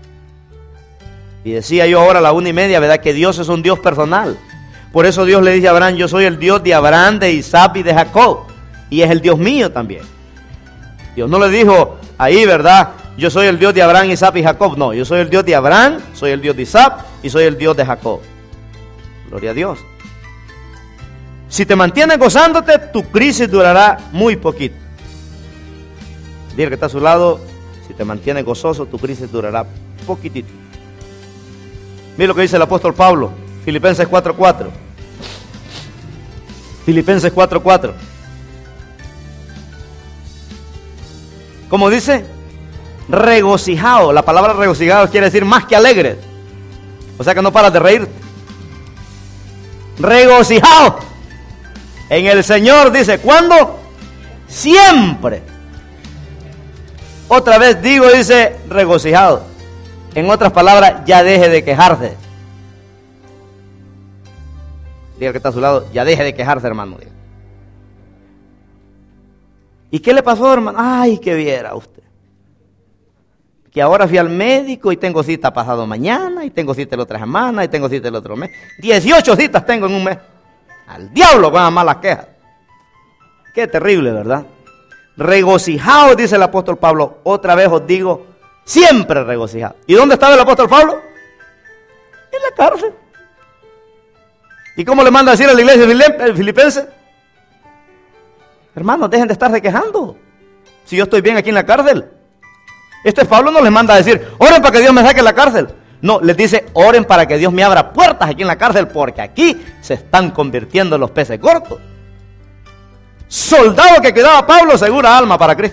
Y decía yo ahora a la una y media, ¿verdad?, que Dios es un Dios personal. Por eso Dios le dice a Abraham: yo soy el Dios de Abraham, de Isaac y de Jacob. Y es el Dios mío también. Dios no le dijo ahí, ¿verdad?, yo soy el Dios de Abraham, Isaac y Jacob. No, yo soy el Dios de Abraham, soy el Dios de Isaac y soy el Dios de Jacob. Gloria a Dios. Si te mantienes gozándote, tu crisis durará muy poquito. Dile que está a su lado: si te mantienes gozoso, tu crisis durará poquitito. Mira lo que dice el apóstol Pablo, Filipenses cuatro cuatro. Filipenses cuatro cuatro. ¿Cómo dice? Regocijado. La palabra regocijado quiere decir más que alegre. O sea que no paras de reírte. Regocijado en el Señor, dice. ¿Cuándo? Siempre. Otra vez digo, dice, regocijado. En otras palabras, ya deje de quejarse. Diga que está a su lado: ya deje de quejarse, hermano. ¿Y qué le pasó, hermano? Ay, que viera usted. Que ahora fui al médico y tengo cita pasado mañana, y tengo cita la otra semana, y tengo cita el otro mes. dieciocho citas tengo en un mes. Al diablo con las malas quejas. Qué terrible, ¿verdad? Regocijaos, dice el apóstol Pablo. Otra vez os digo, siempre regocijaos. ¿Y dónde estaba el apóstol Pablo? En la cárcel. ¿Y cómo le manda a decir a la iglesia filipense? Hermanos, dejen de estarse quejando. Si yo estoy bien aquí en la cárcel. Este Pablo no les manda a decir: oren para que Dios me saque de la cárcel. No, les dice: oren para que Dios me abra puertas aquí en la cárcel, porque aquí se están convirtiendo los peces gordos. Soldado que cuidaba a Pablo, segura alma para Cristo.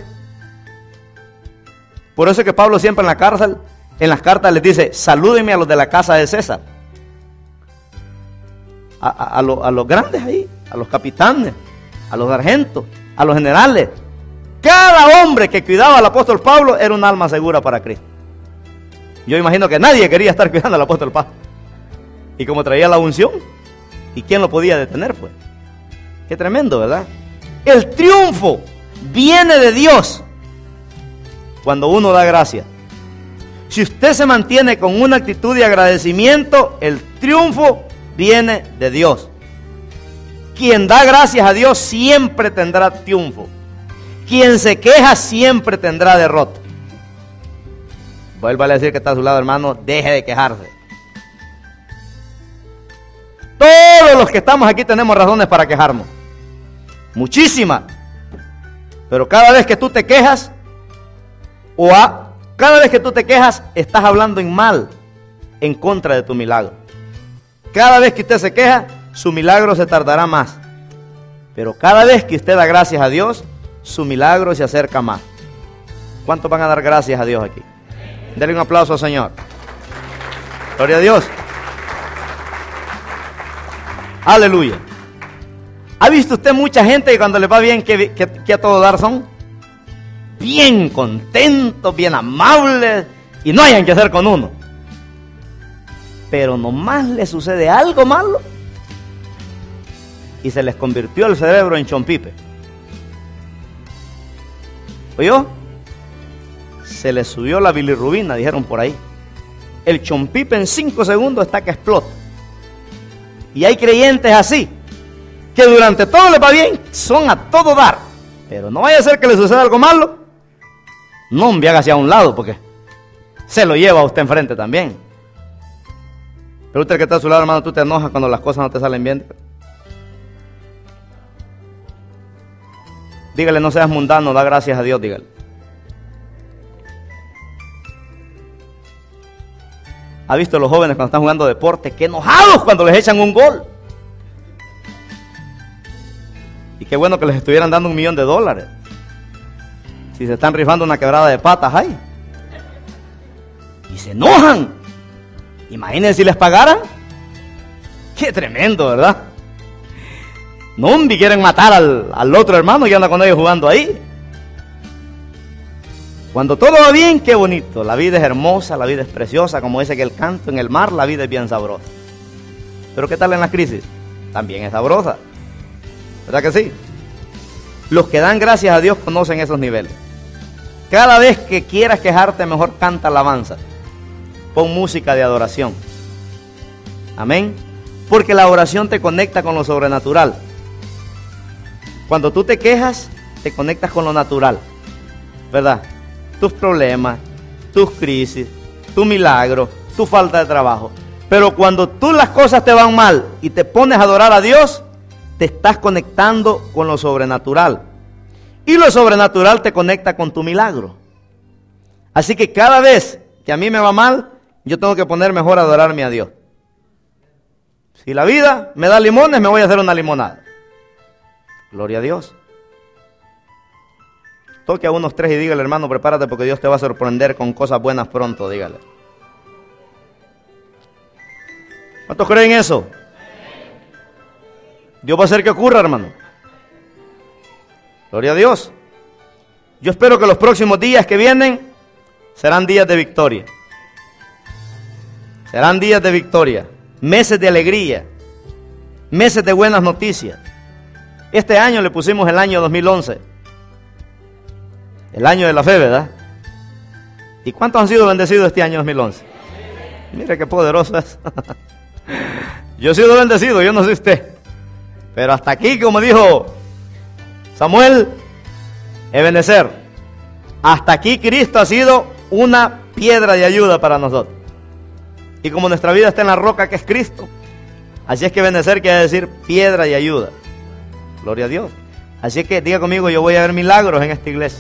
Por eso es que Pablo siempre en la cárcel, en las cartas les dice: salúdenme a los de la casa de César. A, a, a, lo, a los grandes ahí, a los capitanes, a los sargentos, a los generales. Cada hombre que cuidaba al apóstol Pablo era un alma segura para Cristo. Yo imagino que nadie quería estar cuidando al apóstol Pablo. Y como traía la unción, ¿y quién lo podía detener, pues? Qué tremendo, ¿verdad? El triunfo viene de Dios cuando uno da gracia. Si usted se mantiene con una actitud de agradecimiento, el triunfo viene de Dios. Quien da gracias a Dios siempre tendrá triunfo. Quien se queja siempre tendrá derrota. Vuelva a decir que está a su lado, hermano, deje de quejarse. Todos los que estamos aquí tenemos razones para quejarnos. Muchísimas. Pero cada vez que tú te quejas, o a, cada vez que tú te quejas, estás hablando en mal, en contra de tu milagro. Cada vez que usted se queja, su milagro se tardará más. Pero cada vez que usted da gracias a Dios, su milagro se acerca más. ¿Cuántos van a dar gracias a Dios aquí? Denle un aplauso al Señor. Gloria a Dios. Aleluya. ¿Ha visto usted mucha gente que cuando le va bien, que, que, que a todo dar son? Bien contentos, bien amables, y no hayan que hacer con uno. Pero nomás le sucede algo malo y se les convirtió el cerebro en chompipe. ¿Oyó? Se les subió la bilirrubina, dijeron por ahí. El chompipe en cinco segundos está que explota. Y hay creyentes así, que durante todo les va bien, son a todo dar. Pero no vaya a ser que le suceda algo malo. No me haga hacia un lado, porque se lo lleva a usted enfrente también. Pero usted que está a su lado, hermano, tú te enojas cuando las cosas no te salen bien. Dígale, no seas mundano, da gracias a Dios, dígale. ¿Ha visto los jóvenes cuando están jugando deporte? ¡Qué enojados cuando les echan un gol! Y qué bueno que les estuvieran dando un millón de dólares. Si se están rifando una quebrada de patas, ¡ay! Y se enojan. Imagínense si les pagaran. ¡Qué tremendo!, ¿verdad? No, hombre, quieren matar al, al otro hermano y anda con ellos jugando ahí. Cuando todo va bien, qué bonito. La vida es hermosa, la vida es preciosa, como dice que el canto en el mar, la vida es bien sabrosa. Pero ¿qué tal en la crisis? También es sabrosa. ¿Verdad que sí? Los que dan gracias a Dios conocen esos niveles. Cada vez que quieras quejarte, mejor canta alabanza. Pon música de adoración. Amén. Porque la oración te conecta con lo sobrenatural. Cuando tú te quejas, te conectas con lo natural, ¿verdad? Tus problemas, tus crisis, tu milagro, tu falta de trabajo. Pero cuando tú las cosas te van mal y te pones a adorar a Dios, te estás conectando con lo sobrenatural. Y lo sobrenatural te conecta con tu milagro. Así que cada vez que a mí me va mal, yo tengo que poner mejor a adorarme a Dios. Si la vida me da limones, me voy a hacer una limonada. Gloria a Dios. Toque a unos tres y dígale, hermano, prepárate porque Dios te va a sorprender con cosas buenas pronto, dígale. ¿Cuántos creen eso? Dios va a hacer que ocurra, hermano. Gloria a Dios. Yo espero que los próximos días que vienen serán días de victoria. Serán días de victoria, meses de alegría, meses de buenas noticias. Este año le pusimos el año dos mil once. El año de la fe, ¿verdad? ¿Y cuántos han sido bendecidos este año dos mil once? Mire qué poderoso es. Yo he sido bendecido, yo no sé usted. Pero hasta aquí, como dijo Samuel, Ebenezer. Hasta aquí Cristo ha sido una piedra de ayuda para nosotros. Y como nuestra vida está en la roca que es Cristo, así es que Ebenezer quiere decir piedra de ayuda. Gloria a Dios. Así es que diga conmigo, yo voy a ver milagros en esta iglesia.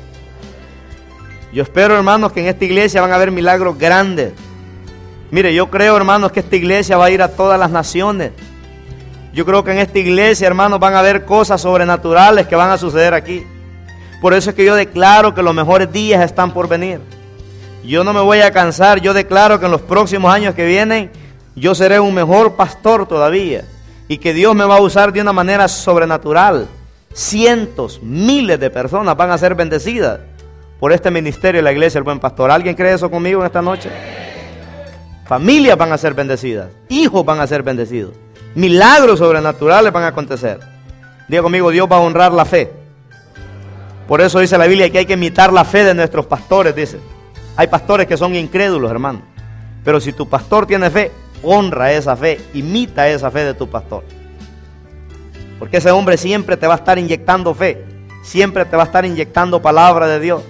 Yo espero, hermanos, que en esta iglesia van a haber milagros grandes. Mire, yo creo, hermanos, que esta iglesia va a ir a todas las naciones. Yo creo que en esta iglesia, hermanos, van a haber cosas sobrenaturales que van a suceder aquí. Por eso es que yo declaro que los mejores días están por venir. Yo no me voy a cansar. Yo declaro que en los próximos años que vienen, yo seré un mejor pastor todavía. Y que Dios me va a usar de una manera sobrenatural. Cientos, miles de personas van a ser bendecidas por este ministerio de la iglesia del Buen Pastor. ¿Alguien cree eso conmigo en esta noche? Familias van a ser bendecidas. Hijos van a ser bendecidos. Milagros sobrenaturales van a acontecer. Diga conmigo, Dios va a honrar la fe. Por eso dice la Biblia que hay que imitar la fe de nuestros pastores, dice. Hay pastores que son incrédulos, hermano. Pero si tu pastor tiene fe, honra esa fe, imita esa fe de tu pastor. Porque ese hombre siempre te va a estar inyectando fe. siempre te va a estar inyectando palabra de Dios.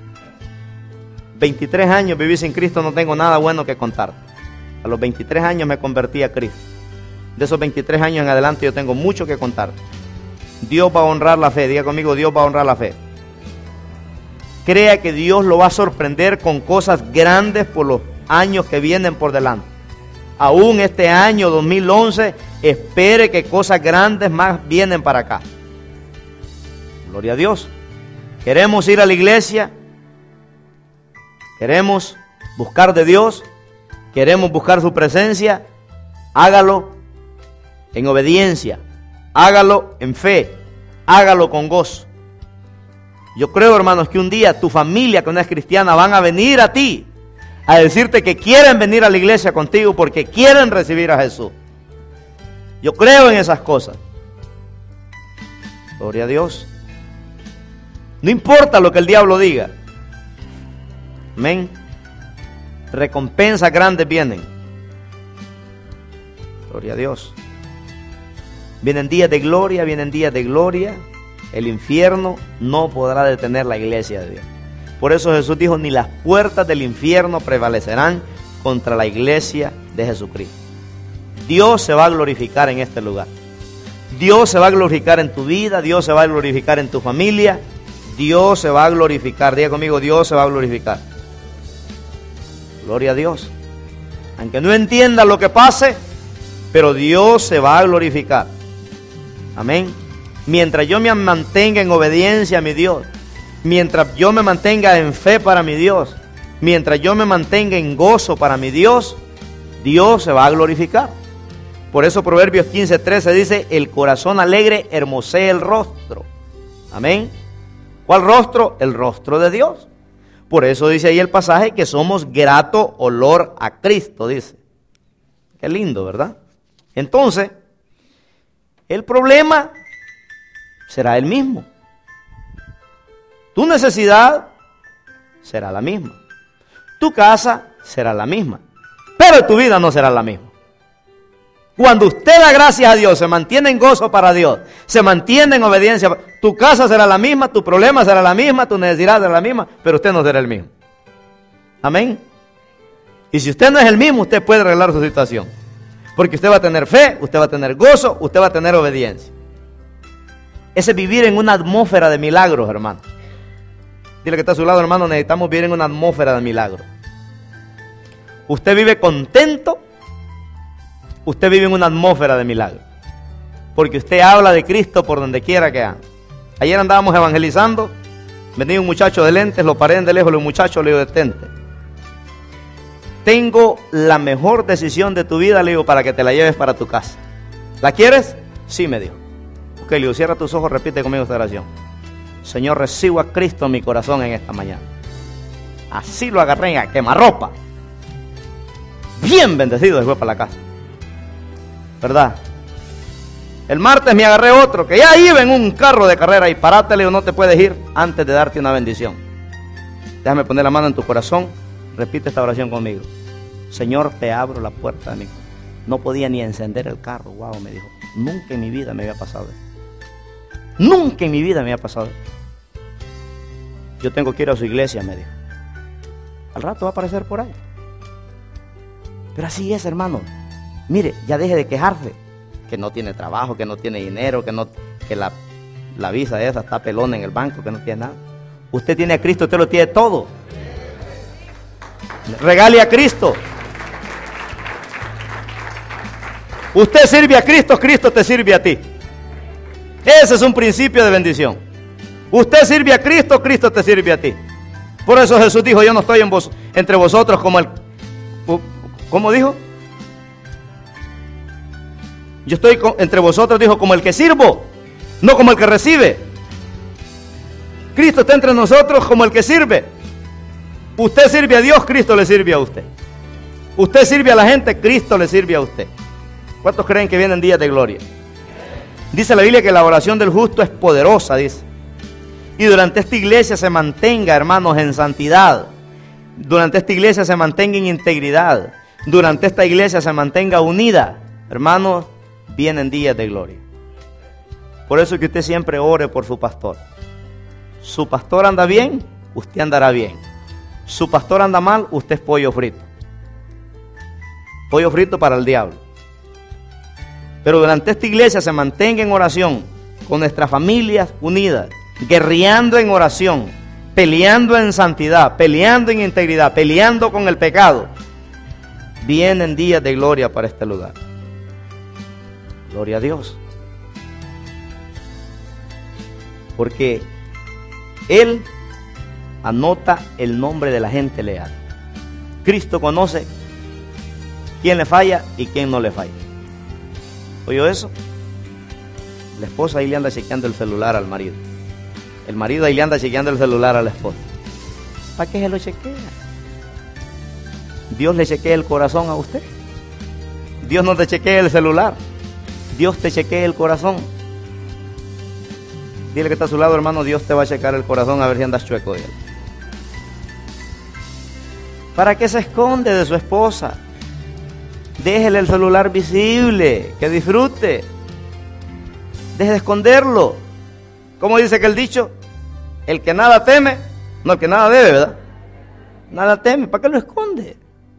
veintitrés años viví sin Cristo, no tengo nada bueno que contarte. A los veintitrés años me convertí a Cristo. De esos veintitrés años en adelante yo tengo mucho que contarte. Dios va a honrar la fe, diga conmigo, Dios va a honrar la fe. Crea que Dios lo va a sorprender con cosas grandes por los años que vienen por delante. Aún este año dos mil once, espere que cosas grandes más vienen para acá. Gloria a Dios. Queremos ir a la iglesia, queremos buscar de Dios, queremos buscar su presencia. Hágalo en obediencia, hágalo en fe, hágalo con gozo. Yo creo, hermanos, que un día tu familia que no es cristiana van a venir a ti a decirte que quieren venir a la iglesia contigo porque quieren recibir a Jesús. Yo creo en esas cosas. Gloria a Dios. No importa lo que el diablo diga. Amén. Recompensas grandes vienen. Gloria a Dios. Vienen días de gloria, vienen días de gloria. El infierno no podrá detener la iglesia de Dios. Por eso Jesús dijo, ni las puertas del infierno prevalecerán contra la iglesia de Jesucristo. Dios se va a glorificar en este lugar. Dios se va a glorificar en tu vida, Dios se va a glorificar en tu familia, Dios se va a glorificar. Diga conmigo, Dios se va a glorificar. Gloria a Dios. Aunque no entienda lo que pase, pero Dios se va a glorificar. Amén. Mientras yo me mantenga en obediencia a mi Dios, mientras yo me mantenga en fe para mi Dios, mientras yo me mantenga en gozo para mi Dios, Dios se va a glorificar. Por eso Proverbios quince trece dice, el corazón alegre hermosea el rostro. Amén. ¿Cuál rostro? El rostro de Dios. Por eso dice ahí el pasaje que somos grato olor a Cristo, dice. Qué lindo, ¿verdad? Entonces, el problema será el mismo. Tu necesidad será la misma. Tu casa será la misma. Pero tu vida no será la misma. Cuando usted da gracias a Dios, se mantiene en gozo para Dios, se mantiene en obediencia, tu casa será la misma, tu problema será la misma, tu necesidad será la misma, pero usted no será el mismo. Amén. Y si usted no es el mismo, usted puede arreglar su situación. Porque usted va a tener fe, usted va a tener gozo, usted va a tener obediencia. Ese es vivir en una atmósfera de milagros, hermano. Dile que está a su lado, hermano, necesitamos vivir en una atmósfera de milagros. Usted vive contento, usted vive en una atmósfera de milagros. Porque usted habla de Cristo por donde quiera que ande. Ayer andábamos evangelizando, venía un muchacho de lentes, lo paré de lejos, el muchacho le digo, detente. Tengo la mejor decisión de tu vida, le digo, para que te la lleves para tu casa. ¿La quieres? Sí, me dijo. Ok, le digo, cierra tus ojos, repite conmigo esta oración. Señor, recibo a Cristo en mi corazón en esta mañana. Así lo agarré a quemarropa. Bien bendecido después para la casa. ¿Verdad? El martes me agarré otro que ya iba en un carro de carrera y parate, le digo, no te puedes ir antes de darte una bendición. Déjame poner la mano en tu corazón. Repite esta oración conmigo. Señor, te abro la puerta de mi corazón. No podía ni encender el carro. Wow, me dijo. Nunca en mi vida me había pasado eso. Nunca en mi vida me había pasado eso. Yo tengo que ir a su iglesia, me dijo. Al rato va a aparecer por ahí. Pero así es, hermano. Mire, ya deje de quejarse. Que no tiene trabajo, que no tiene dinero, que, no, que la, la visa esa está pelona en el banco, que no tiene nada. Usted tiene a Cristo, usted lo tiene todo. Regale a Cristo. Usted sirve a Cristo, Cristo te sirve a ti. Ese es un principio de bendición. Usted sirve a Cristo, Cristo te sirve a ti. Por eso Jesús dijo, yo no estoy en vos, entre vosotros como el... ¿Cómo dijo? Yo estoy con, entre vosotros, dijo, como el que sirvo, no como el que recibe. Cristo está entre nosotros como el que sirve. Usted sirve a Dios, Cristo le sirve a usted. Usted sirve a la gente, Cristo le sirve a usted. ¿Cuántos creen que vienen días de gloria? Dice la Biblia que la oración del justo es poderosa, dice. Y durante esta iglesia se mantenga, hermanos, en santidad. Durante esta iglesia se mantenga en integridad. Durante esta iglesia se mantenga unida. Hermanos, vienen días de gloria. Por eso que usted siempre ore por su pastor. Su pastor anda bien, usted andará bien. Su pastor anda mal, usted es pollo frito. Pollo frito para el diablo. Pero durante esta iglesia se mantenga en oración, con nuestras familias unidas, guerreando en oración, peleando en santidad, peleando en integridad, peleando con el pecado. Vienen días de gloria para este lugar. Gloria a Dios. Porque Él anota el nombre de la gente leal. Cristo conoce quién le falla y quién no le falla. ¿Oyó eso? La esposa ahí le anda chequeando el celular al marido. El marido ahí le anda chequeando el celular a la esposa. ¿Para qué se lo chequea? Dios le chequea el corazón a usted. Dios no te chequea el celular. Dios te chequea el corazón. Dile que está a su lado, hermano, Dios te va a checar el corazón a ver si andas chueco de él. ¿Para qué se esconde de su esposa? Déjele el celular visible, que disfrute. Deje de esconderlo. ¿Cómo dice que el dicho? El que nada teme, no, el que nada debe, ¿verdad? Nada teme, ¿para qué lo esconde?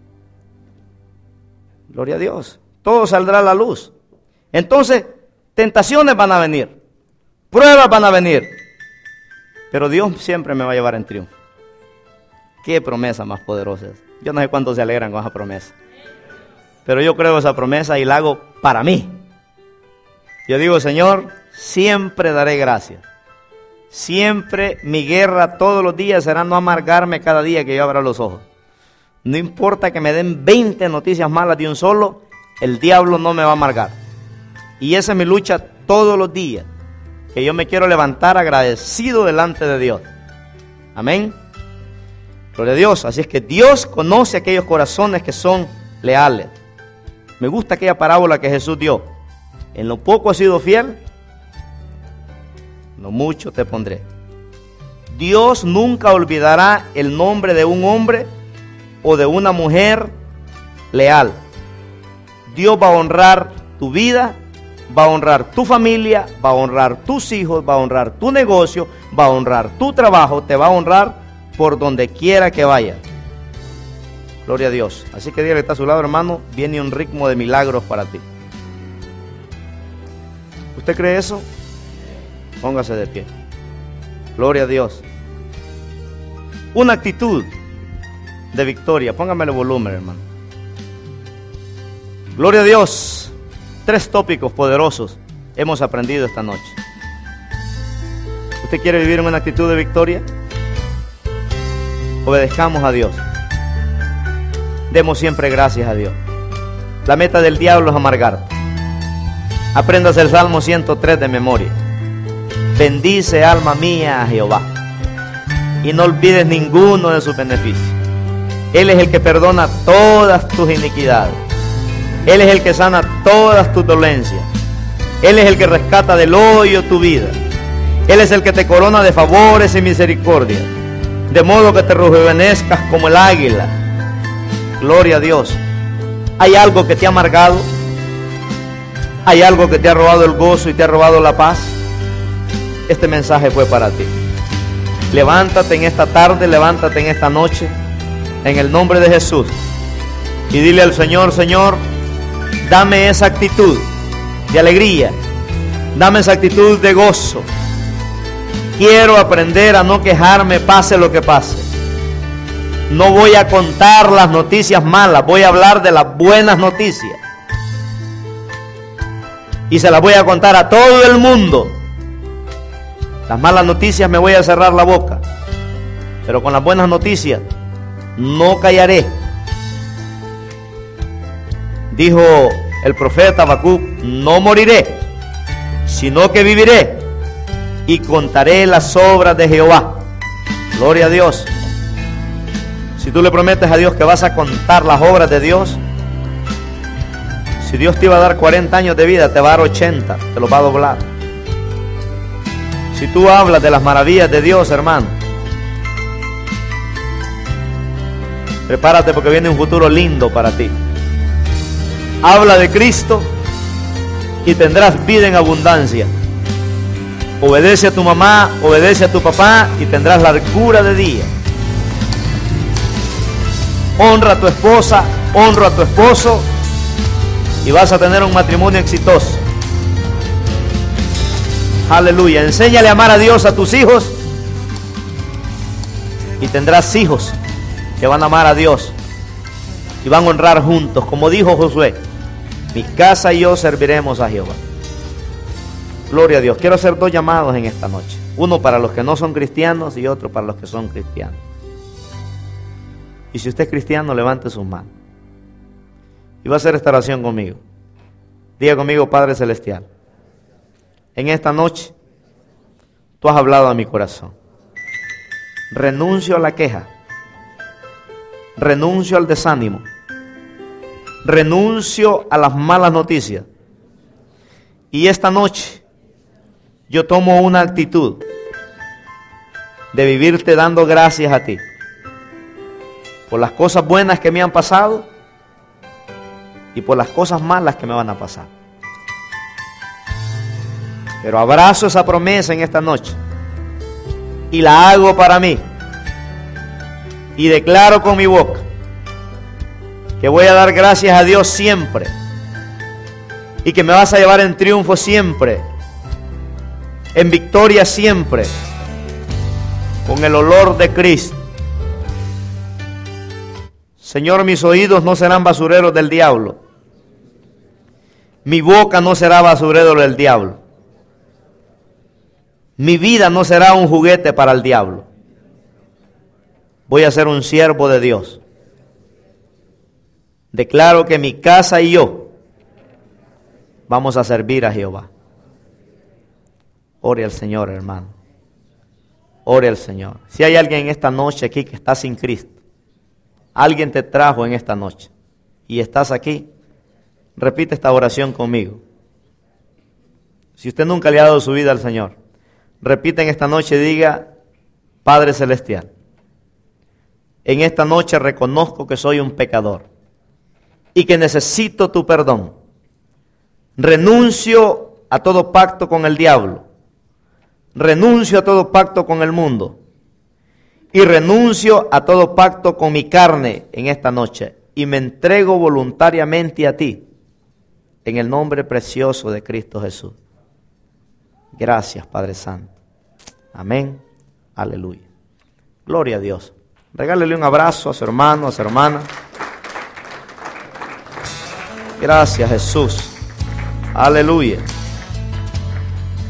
Gloria a Dios. Todo saldrá a la luz. Entonces, tentaciones van a venir. Pruebas van a venir. Pero Dios siempre me va a llevar en triunfo. Qué promesa más poderosa es. Yo no sé cuántos se alegran con esa promesa. Pero yo creo esa promesa y la hago para mí. Yo digo, Señor, siempre daré gracias. Siempre mi guerra todos los días será no amargarme cada día que yo abra los ojos. No importa que me den veinte noticias malas de un solo, el diablo no me va a amargar. Y esa es mi lucha todos los días. Que yo me quiero levantar agradecido delante de Dios. Amén. Gloria a Dios. Así es que Dios conoce aquellos corazones que son leales. Me gusta aquella parábola que Jesús dio. En lo poco has sido fiel, en lo mucho te pondré. Dios nunca olvidará el nombre de un hombre o de una mujer leal. Dios va a honrar tu vida, va a honrar tu familia, va a honrar tus hijos, va a honrar tu negocio, va a honrar tu trabajo, te va a honrar por donde quiera que vaya. Gloria a Dios. Así que dígale que está a su lado, hermano, viene un ritmo de milagros para ti. ¿Usted cree eso? Póngase de pie. Gloria a Dios. Una actitud de victoria. Póngame el volumen, hermano. Gloria a Dios. Tres tópicos poderosos hemos aprendido esta noche. ¿Usted quiere vivir en una actitud de victoria? Obedezcamos a Dios. Demos siempre gracias a Dios. La meta del diablo es amargarte. Apréndase el Salmo ciento tres de memoria. Bendice, alma mía, a Jehová, y no olvides ninguno de sus beneficios. Él es el que perdona todas tus iniquidades. Él es el que sana todas tus dolencias. Él es el que rescata del hoyo tu vida. Él es el que te corona de favores y misericordia, de modo que te rejuvenezcas como el águila. Gloria a Dios. ¿Hay algo que te ha amargado? ¿Hay algo que te ha robado el gozo y te ha robado la paz? Este mensaje fue para ti. Levántate en esta tarde, levántate en esta noche, en el nombre de Jesús, y dile al Señor: Señor, dame esa actitud de alegría, dame esa actitud de gozo. Quiero aprender a no quejarme pase lo que pase. No voy a contar las noticias malas, voy a hablar de las buenas noticias. Y se las voy a contar a todo el mundo. Las malas noticias me voy a cerrar la boca, pero con las buenas noticias no callaré. Dijo el profeta Habacuc: no moriré, sino que viviré y contaré las obras de Jehová. Gloria a Dios. Si tú le prometes a Dios que vas a contar las obras de Dios, si Dios te iba a dar cuarenta años de vida, te va a dar ochenta, te los va a doblar. Si tú hablas de las maravillas de Dios, hermano, prepárate porque viene un futuro lindo para ti. Habla de Cristo y tendrás vida en abundancia. Obedece a tu mamá, obedece a tu papá y tendrás largura de día. Honra a tu esposa, honra a tu esposo y vas a tener un matrimonio exitoso. Aleluya. Enséñale a amar a Dios a tus hijos y tendrás hijos que van a amar a Dios y van a honrar juntos, como dijo Josué: mi casa y yo serviremos a Jehová. Gloria a Dios. Quiero hacer dos llamados en esta noche. Uno para los que no son cristianos y otro para los que son cristianos. Y si usted es cristiano, levante sus manos y va a hacer esta oración conmigo. Diga conmigo: Padre Celestial, en esta noche tú has hablado a mi corazón. Renuncio a la queja, renuncio al desánimo, renuncio a las malas noticias. Y esta noche yo tomo una actitud de vivirte dando gracias a ti por las cosas buenas que me han pasado y por las cosas malas que me van a pasar. Pero abrazo esa promesa en esta noche y la hago para mí. Y declaro con mi boca que voy a dar gracias a Dios siempre y que me vas a llevar en triunfo siempre, en victoria siempre, con el olor de Cristo. Señor, mis oídos no serán basureros del diablo. Mi boca no será basurero del diablo. Mi vida no será un juguete para el diablo. Voy a ser un siervo de Dios. Declaro que mi casa y yo vamos a servir a Jehová. Ore al Señor, hermano. Ore al Señor. Si hay alguien en esta noche aquí que está sin Cristo, alguien te trajo en esta noche y estás aquí, repite esta oración conmigo. Si usted nunca le ha dado su vida al Señor, repite en esta noche y diga: Padre Celestial, en esta noche reconozco que soy un pecador y que necesito tu perdón. Renuncio a todo pacto con el diablo. Renuncio a todo pacto con el mundo. Y renuncio a todo pacto con mi carne en esta noche. Y me entrego voluntariamente a ti. En el nombre precioso de Cristo Jesús. Gracias, Padre Santo. Amén. Aleluya. Gloria a Dios. Regálele un abrazo a su hermano, a su hermana. Gracias, Jesús. Aleluya.